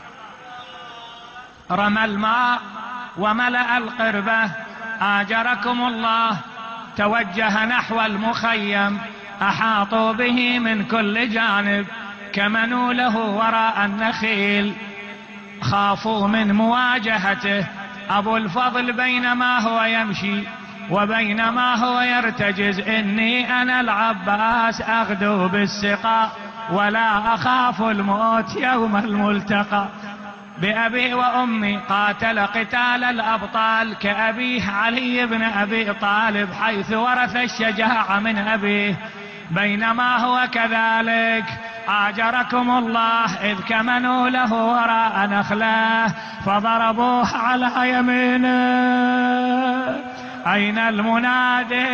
رمى الماء وملأ القربة، آجركم الله، توجه نحو المخيم، أحاطوا به من كل جانب، كمنوا له وراء النخيل، خافوا من مواجهته. أبو الفضل بينما هو يمشي وبينما هو يرتجز إني أنا العباس أغدو بالسقاء ولا أخاف الموت يوم الملتقى، بأبي وأمي قاتل قتال الأبطال، كأبيه علي بن أبي طالب حيث ورث الشجاعة من أبيه، بينما هو كذلك آجركم الله إذ كمنوا له وراء نخله فضربوه على يمينه. أين المنادي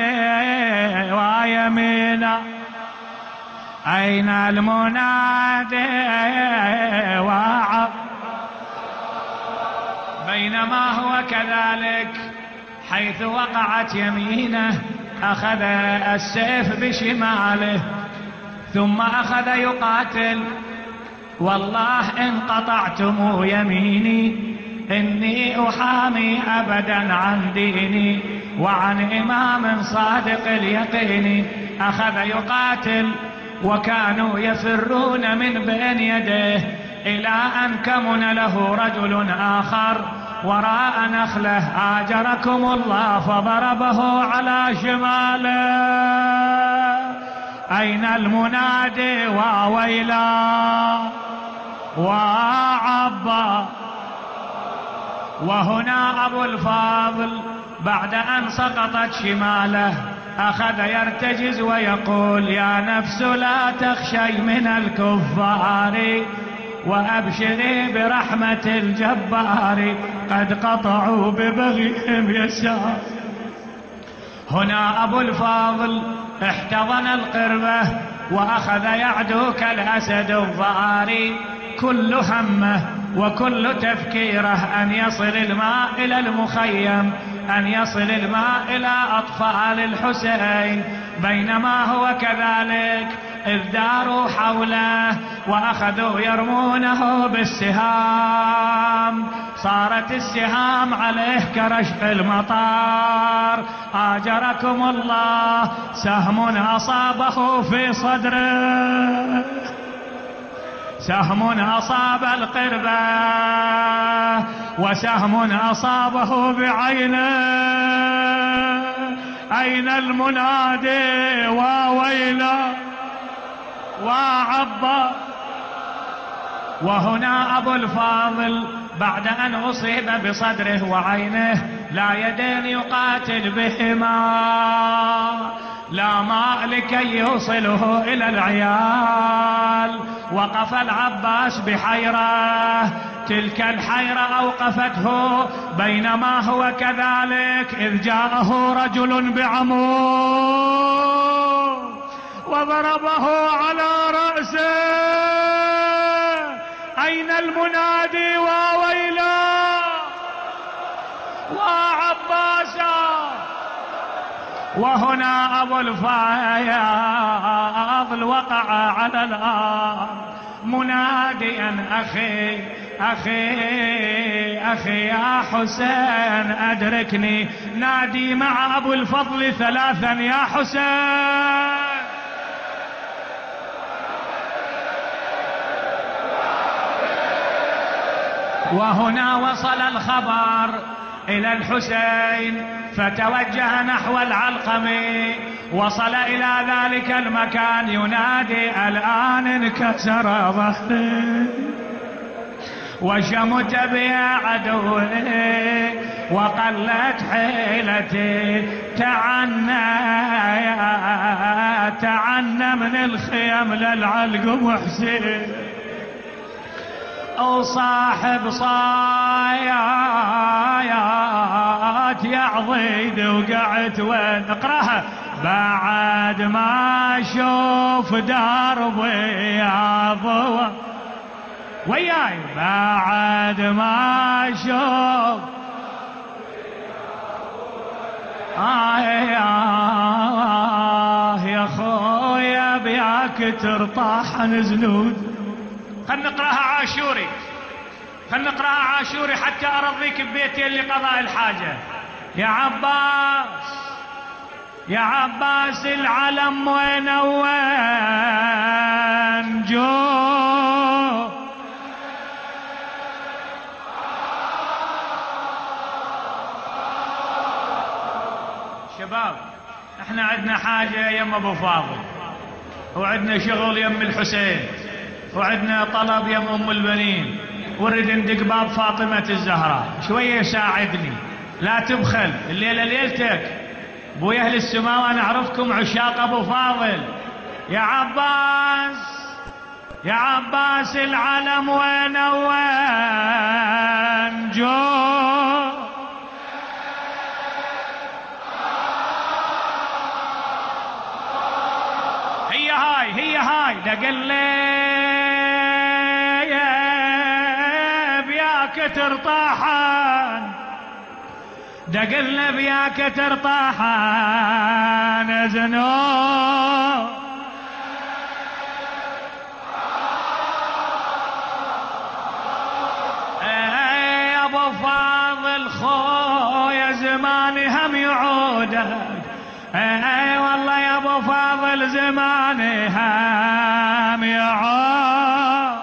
ويمينه؟ أين المنادي وعب؟ بينما هو كذلك حيث وقعت يمينه أخذ السيف بشماله ثم أخذ يقاتل، والله إن قطعتم يميني إني أحامي أبدا عن ديني وعن إمام صادق اليقين. أخذ يقاتل وكانوا يفرون من بين يديه إلى أن كمن له رجل آخر وراء نخله آجركم الله فضربه على شماله. أين المنادي وويلا وعبا؟ وهنا أبو الفاضل بعد أن سقطت شماله أخذ يرتجز ويقول يا نفس لا تخشي من الكفار وأبشري برحمة الجبار، قد قطعوا ببغيهم يسار. هنا أبو الفاضل احتضن القربة وأخذ يعدو كالأسد الضاري، كل همه وكل تفكيره أن يصل الماء إلى المخيم، أن يصل الماء إلى أطفال الحسين. بينما هو كذلك إذ داروا حوله وأخذوا يرمونه بالسهام، صارت السهام عليه كرشح المطار. آجركم الله سهم أصابه في صدره، سهم أصاب القربة وسهم أصابه بعينه. أين المنادي وويلا وعبا؟ وهنا أبو الفاضل بعد أن أصيب بصدره وعينه لا يدين يقاتل بهما، لا ماء لكي يوصله إلى العيال. وقف العباس بحيرة، تلك الحيرة أوقفته بينما هو كذلك إذ جاءه رجل بعمود وضربه على رأسه. أين المنادي وويلا وعباسا؟ وهنا أبو الفاضل وقع على الأرض مناديا أخي أخي أخي يا حسين أدركني. نادي مع أبو الفضل ثلاثا يا حسين. وهنا وصل الخبر إلى الحسين فتوجه نحو العلقم، وصل إلى ذلك المكان ينادي الآن انكسر ظهري وشمت بي عدوي وقلت حيلتي، تعنى تعنى من الخيم للعلقم حسين، وصاحب صايات يا عضيد وقعت وين اقراها، بعد ما اشوف دربي يا ضوى وياي، بعد ما اشوف آه يا خويا بياك ترطاحن زنود. خل نقراها عاشوري، خل نقراها عاشوري حتى ارضيك ببيتي اللي قضاء الحاجة. يا عباس يا عباس العلم وين وين جو، شباب احنا عندنا حاجة يم ابو فاضل، وعندنا شغل يم الحسين، وعندنا طلب يم ام البنين، ورد ندق باب فاطمة الزهراء، شوية ساعدني لا تبخل، الليلة ليلتك بو اهل السماء وانا اعرفكم عشاق ابو فاضل. يا عباس يا عباس العلم وين وين جو، هي هاي هي هاي دق اللي بياك ترطاحن، دقلنا بياك ترطاحن زنو، اي ابو فاضل خويا زماني هم يعودك، اي والله يا ابو فاضل زماني هم يعود.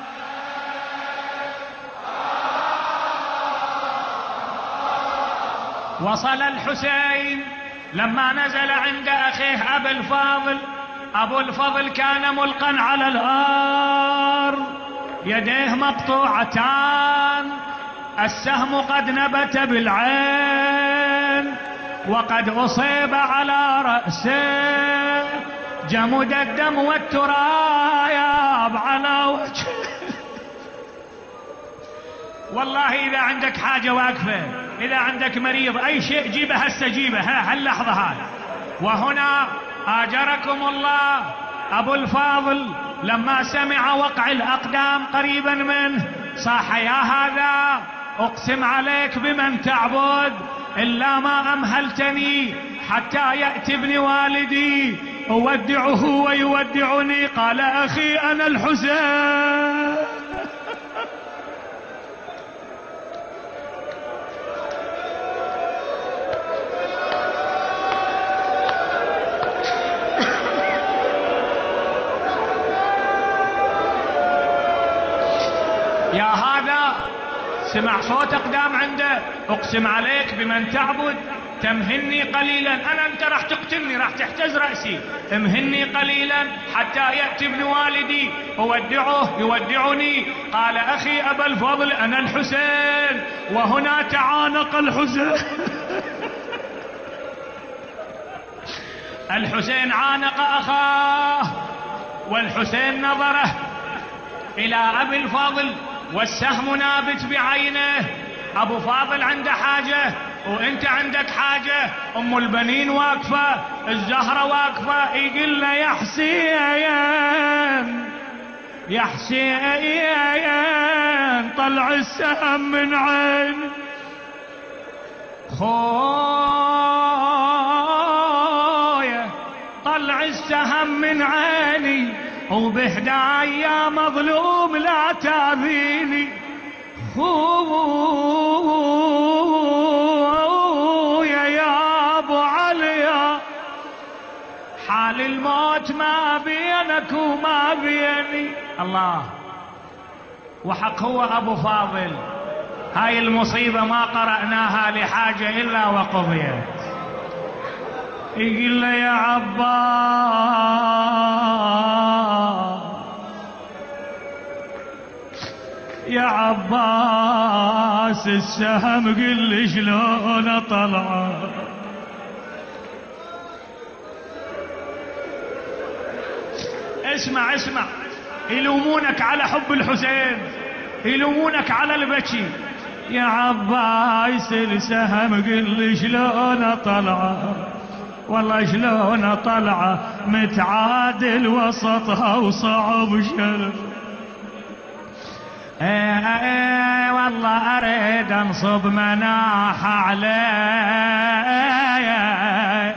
وصل الحسين لما نزل عند اخيه ابو الفاضل، ابو الفضل كان ملقا على الارض، يديه مقطوعتان، السهم قد نبت بالعين، وقد اصيب على رأسه، جمد الدم والتراب على وجهه. والله اذا عندك حاجة واقفة، اذا عندك مريض اي شيء جيبه هسه جيبه، ها هاللحظة هاي. وهنا اجركم الله ابو الفاضل لما سمع وقع الاقدام قريبا منه صاح يا هذا اقسم عليك بمن تعبد الا ما امهلتني حتى يأتي ابن والدي اودعه ويودعني. قال اخي انا الحسين. يا هذا سمع صوت اقدام عنده، اقسم عليك بمن تعبد تمهني قليلا، انا انت راح تقتلني راح تحتز رأسي، امهني قليلا حتى يأتي ابن والدي اودعه يودعني. قال اخي ابا الفضل انا الحسين. وهنا تعانق الحسين. الحسين عانق اخاه، والحسين نظره الى ابي الفضل والسهم نابت بعينه. ابو فاضل عنده حاجة وانت عندك حاجة، ام البنين واقفة، الزهرة واقفة، يقول له يا حسين يا حسين طلع السهم من عين خويا، طلع السهم من عيني وبهدايا مظلوم لا تاذيني. خويا يا ابو علي حال الموت ما بينك وما بيني. الله وحق هو ابو فاضل هاي المصيبة ما قرأناها لحاجة إلا وقضيت. يقول له يا عباس يا عباس السهم قل لي شلون طلع. اسمع اسمع، يلومونك على حب الحسين، يلومونك على البكي. يا عباس السهم قل لي شلون طلع، والله شلون طلع متعادل وسطها وصعب شرف. ايه ايه والله اريد انصب مناح عليه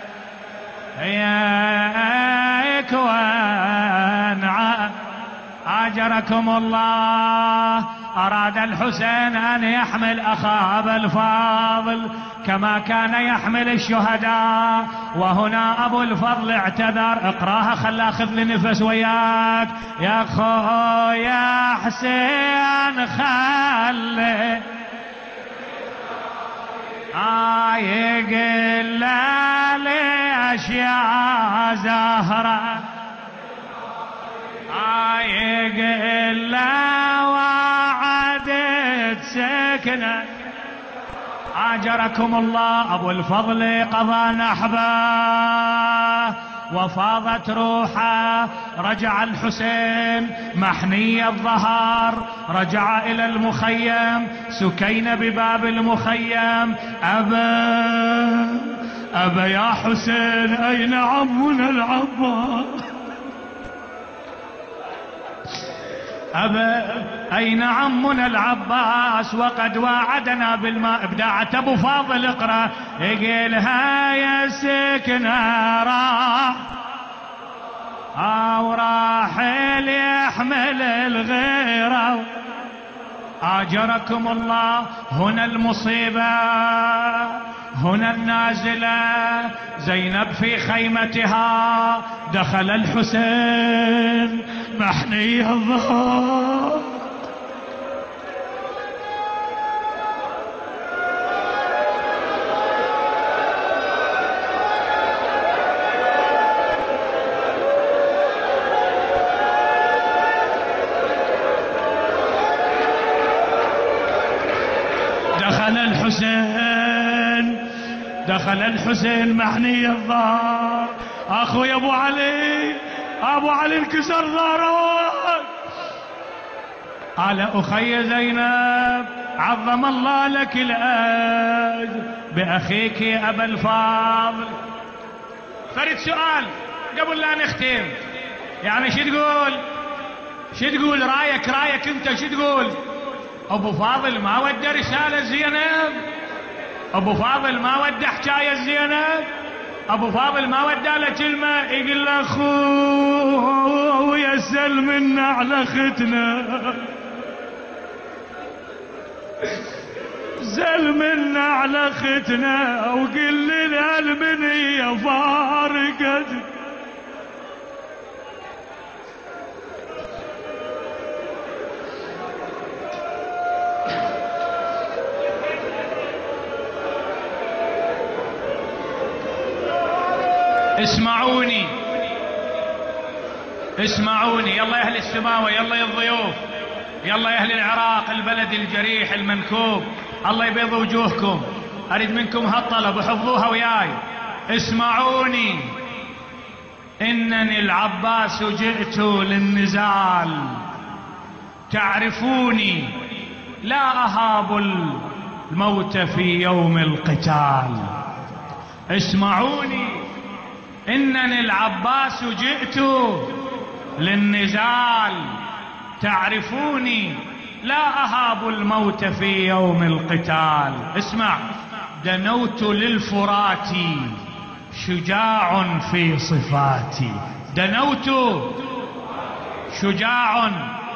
يا كوان اجركم الله. اراد الحسين ان يحمل اخاه ابا الفضل كما كان يحمل الشهداء، وهنا ابو الفضل اعتذر. اقراها خل اخذ لي نفس وياك يا خويا حسين خلي آه يقل ليش يا زهرة آه يقل وعدت سكنة. أجركم الله. أبو الفضل قضى نحبه وفاضت روحه. رجع الحسين محني الظهر، رجع إلى المخيم. سكين بباب المخيم أبا أبا يا حسين أين عمنا العباس؟ أبا أين عمنا العباس وقد واعدنا بالماء. ابداعة أبو فاضل اقرأ. يقولها يا سكنة راح أو راحل يحمل الغيرة. أجركم الله. هنا المصيبة، هنا النازلة. زينب في خيمتها. دخل الحسين محني الظهر. دخل الحسين دخل الحسين محني الظهر. اخوي ابو علي ابو علي انكسر ظهرك. قال اخي زينب عظم الله لك الاجر باخيك ابا الفاضل. فرد سؤال قبل لا نختم، يعني شو تقول شو تقول رايك رايك انت شو تقول؟ ابو فاضل ما ودى رسالة زينب؟ ابو فاضل ما ودى حكاية زينب؟ ابو فاضل ما ودى له كلمة يقول له اخويا سلمنا على ختنا، سلمنا على ختنا وقل لي الالمنية فارقت. اسمعوني اسمعوني يلا يا اهل السماوة، يلا يا الضيوف، يلا يا اهل العراق البلد الجريح المنكوب، الله يبيض وجوهكم. اريد منكم هالطلب وحفظوها وياي. اسمعوني، انني العباس جئت للنزال، تعرفوني لا اهاب الموت في يوم القتال. اسمعوني، انني العباس جئت للنزال، تعرفوني لا اهاب الموت في يوم القتال. اسمع، دنوت للفرات شجاع في صفاتي، دنوت شجاع.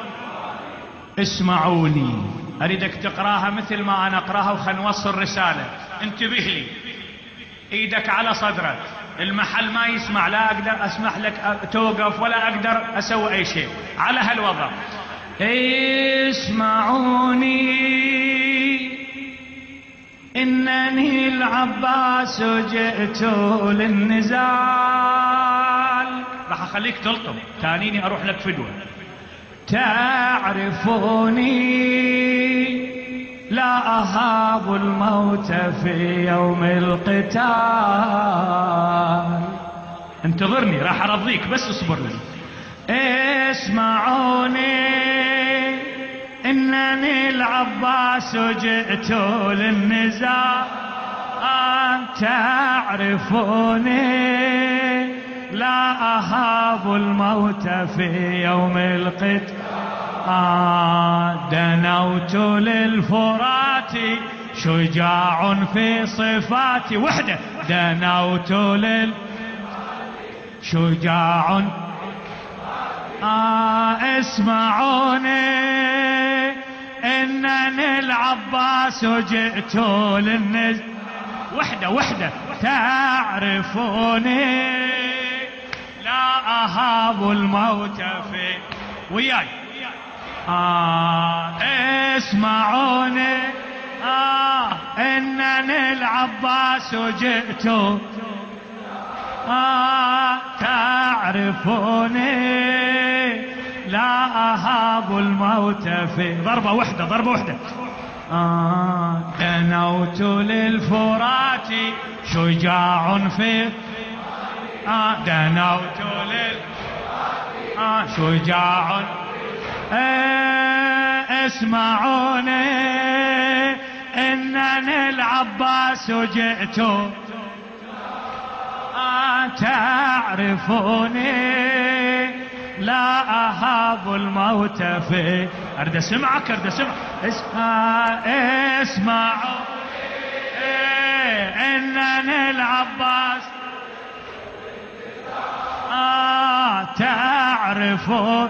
اسمعوني، اريدك تقراها مثل ما انا اقراها وخل نوصل رسالة. انتبه لي، ايدك على صدرك، المحل ما يسمع، لا اقدر اسمح لك توقف ولا اقدر اسوي اي شيء على هالوضع. اسمعوني إنني العباس جئت للنزال. راح أخليك تلطم تانيني أروح لك فدوة. تعرفوني لا أهاب الموت في يوم القتال. انتظرني راح أرضيك بس اصبر لي. اسمعوني إنني العباس جئت للنزال. تعرفوني لا أهاب الموت في يوم القتال. دنوت للفرات شجاع في صفاتي. وحدة. دنوت لل شجاع. آه اسمعوني إنني العباس جئت للنز. وحدة وحدة. تعرفوني لا أهاب الموت في وياي. آه اسمعوني آه إنني العباس جئت. آه تعرفوني لا أهاب الموت في ضربة وحدة ضربة وحدة. آه دنوت للفرات شجاع في. آه دنوت لل آه شجاع. آه اسمعوني إنني العباس جئت. آه تعرفوني لا أهاب الموت في. أرد أسمعك أرد أسمعك. اسمعوا إنني العباس. آه تعرفوا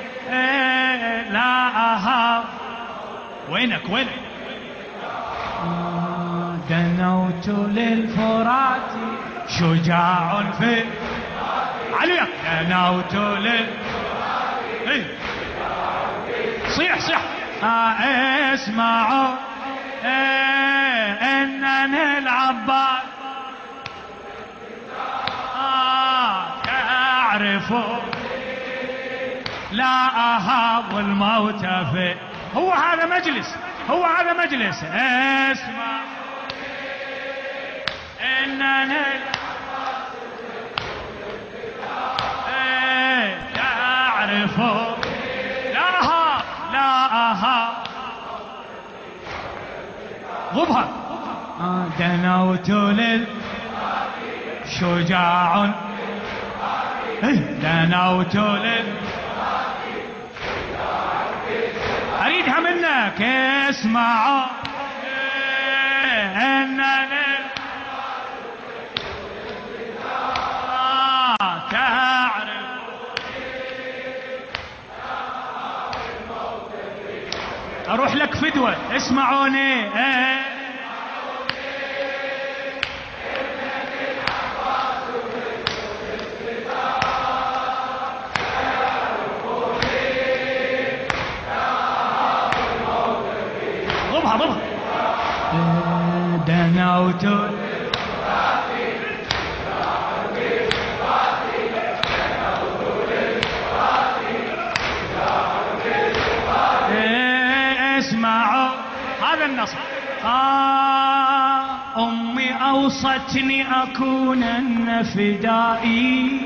لا أهاب. وينك وينك. دنوت للفرات شجاع في عليك. دنوت لل صيح صيح. آه اسمعوا آه إنني العباس. آه تعرفوا لا أهاب الموت في. هو هذا مجلس هو هذا مجلس. اسمع إنني تعرفوا لا أهاب لا أهاب. غبها. دنوت لل شجاع. دنوت لل أريدها منك. اسمعوا إنني تعرف. أروح لك فدوة. اسمعوني ضبها ضبها. دنوت اسمعوا هذا النص. آه أمي أوصتني أكونن فدائي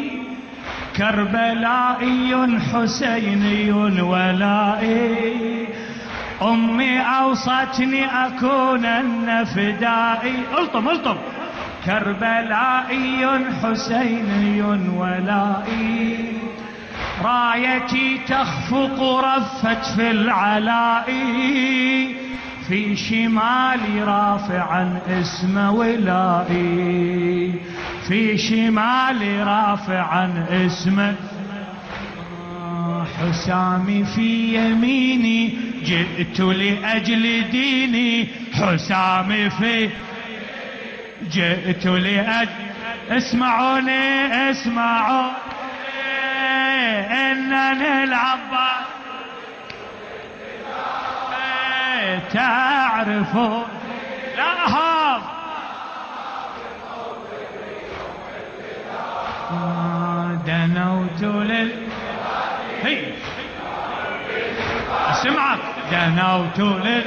كربلائي حسيني ولائي. أمي أوصتني أكونن فدائي. الطم الطم. كربلائي حسيني ولائي. رايتي تخفق رفت في العلاء في شمالي رافعا اسم ولائي. في شمالي رافعا اسم حسامي. في يميني جئت لأجل ديني. حسامي في جئت لأجل. اسمعوني اسمعوا إنني العباس. تعرفوا لا دنوت لل هي اسمعك دنوت لل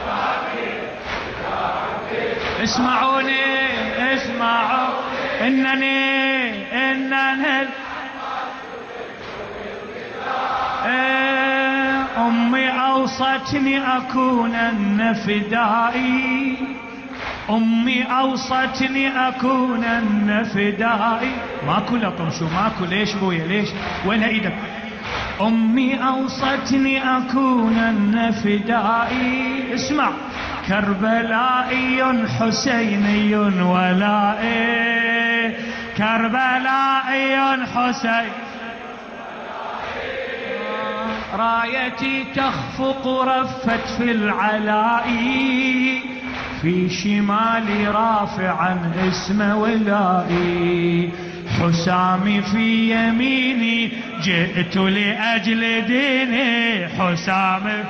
اسمعوني اسمعوا انني انني امي اوصتني اكونن فدائي امي اوصتني اكونن فدائي ماكو لطم شو ماكو ليش بويا ليش وين ايدك امي اوصتني اكونن فدائي اسمع كربلائي حسيني ولائي كربلائي حسين رايتي تخفق رفت في العلاء في شمالي رافعا اسم ولائي حسامي في يميني جئت لأجل ديني حسامي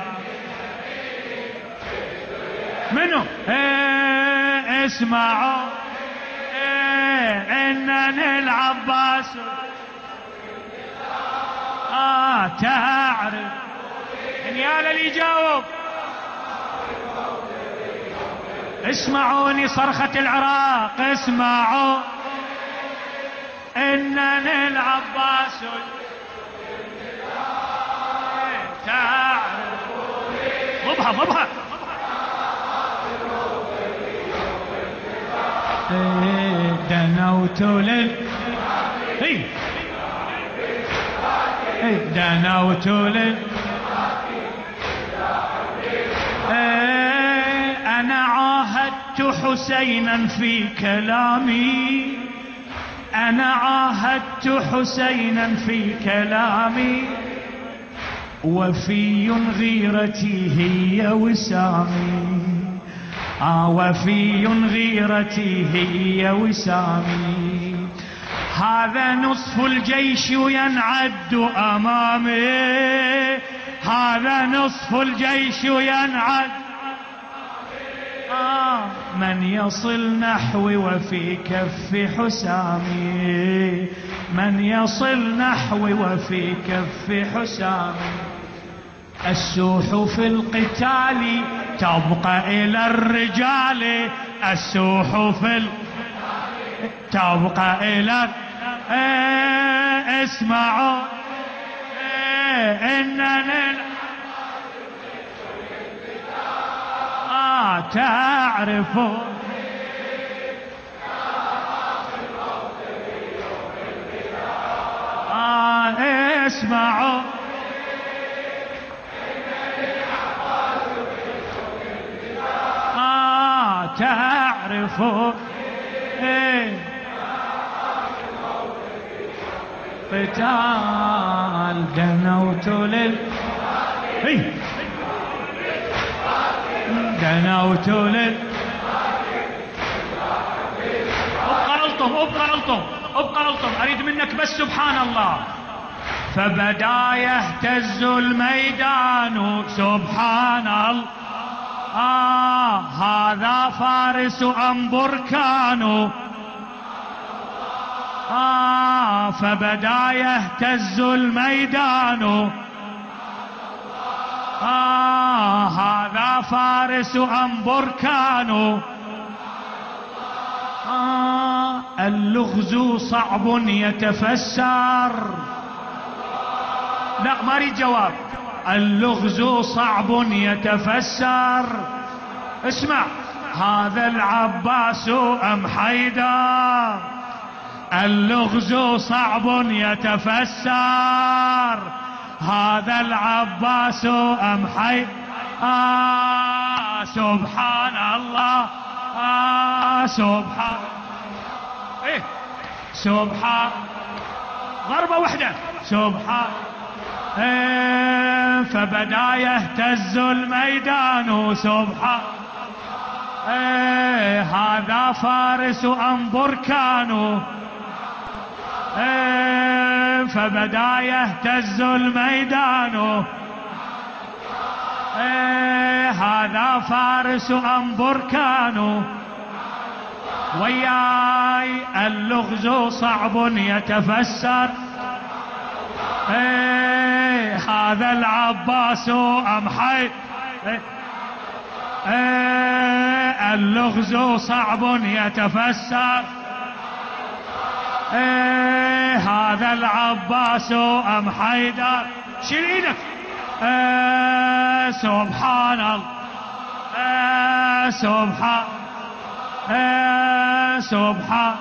منو ايه اسمعوا ايه انني العباس اه تعرف يا اللي يجاوب اسمعوني صرخة العراق اسمعوا انني العباس تعرف ضبها ضبها دنوت لل هي دنوت لل أنا عاهدت حسينا في كلامي أنا عاهدت حسينا في كلامي وفي غيرتي هي وسامي آه وفي غيرتي هي وسامي هذا نصف الجيش ينعد أمامي هذا نصف الجيش ينعد آه من يصل نحوي وفي كف حسامي من يصل نحوي وفي كف حسامي السوح في القتال تبقى إلى الرجال السوح في القتال تبقى إلى ايه اسمعوا ايه انني آه تعرفوا آه اسمعوا آه تعرفوا ايه قتال دنوت لل هي دنوت لل ابقى الطم ابقى الطم ابقى الطم اريد منك بس سبحان الله فبدا يهتز الميدان سبحان الله آه هذا فارس ام بركان آه فبدا يهتز الميدان آه هذا فارس أم بركان آه اللغز صعب يتفسر لا ما اريد جواب اللغز صعب يتفسر اسمع هذا العباس أم حيدر اللغز صعب يتفسر هذا العباس أم حي آه سبحان الله آه سبحان إيه سبحان ضربة واحدة سبحان إيه فبدا يهتز الميدان سبحان إيه هذا فارس أم بركان إيه فبدا يهتز الميدان إيه هذا فارس أم بركان وياي اللغز صعب يتفسر ايه هذا العباس ام حي ايه, ايه اللغز صعب يتفسر ايه هذا العباس ام حيدر شيل ايدك ايه سبحان الله ايه سبحان ايه سبحان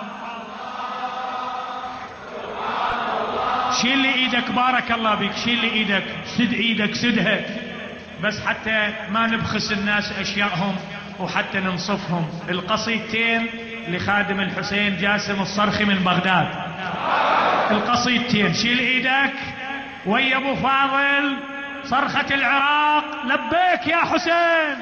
شيل لي ايدك بارك الله بك شيل لي ايدك سد ايدك سدها بس حتى ما نبخس الناس اشيائهم وحتى ننصفهم. القصيدتين لخادم الحسين جاسم الصرخي من بغداد القصيدتين شيل ايدك ويا ابو فاضل صرخة العراق لبيك يا حسين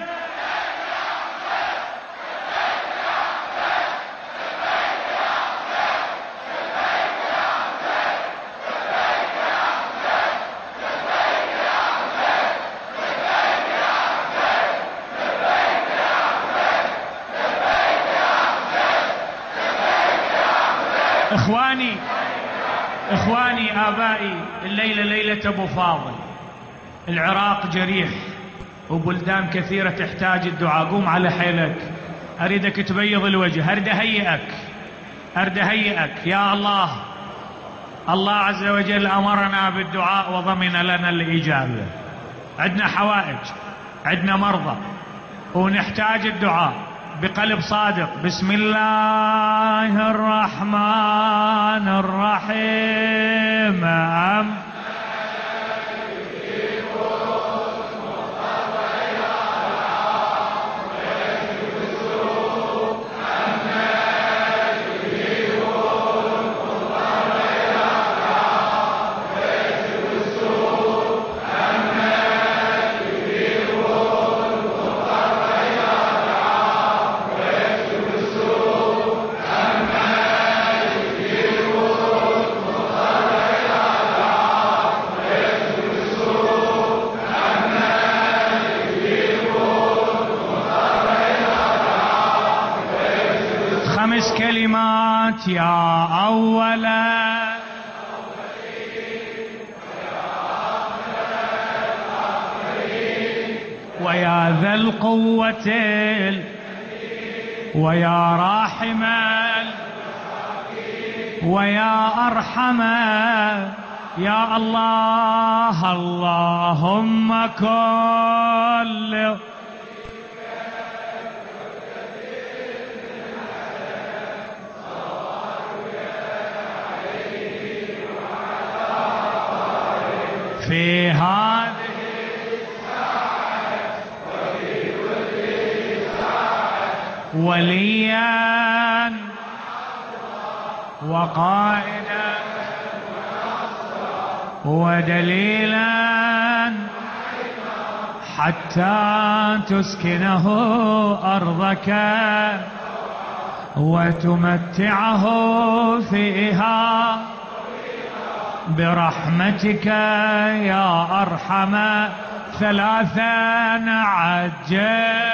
اخواني اخواني ابائي الليلة ليلة ابو فاضل العراق جريح وبلدان كثيرة تحتاج الدعاء. قوم على حيلك اريدك تبيض الوجه اريد اهيئك اريد اهيئك يا الله. الله عز وجل امرنا بالدعاء وضمن لنا الاجابة. عندنا حوائج عندنا مرضى ونحتاج الدعاء بقلب صادق. بسم الله الرحمن الرحيم أم كلمات يا أولا ويا ذا القوة ويا راحم ويا أرحم يا الله اللهم كل في هذه الساعة وفي كل ساعة وليا وقائدا ودليلا حتى تسكنه أرضك وتمتعه فيها برحمتك يا أرحم ثلاثا عجل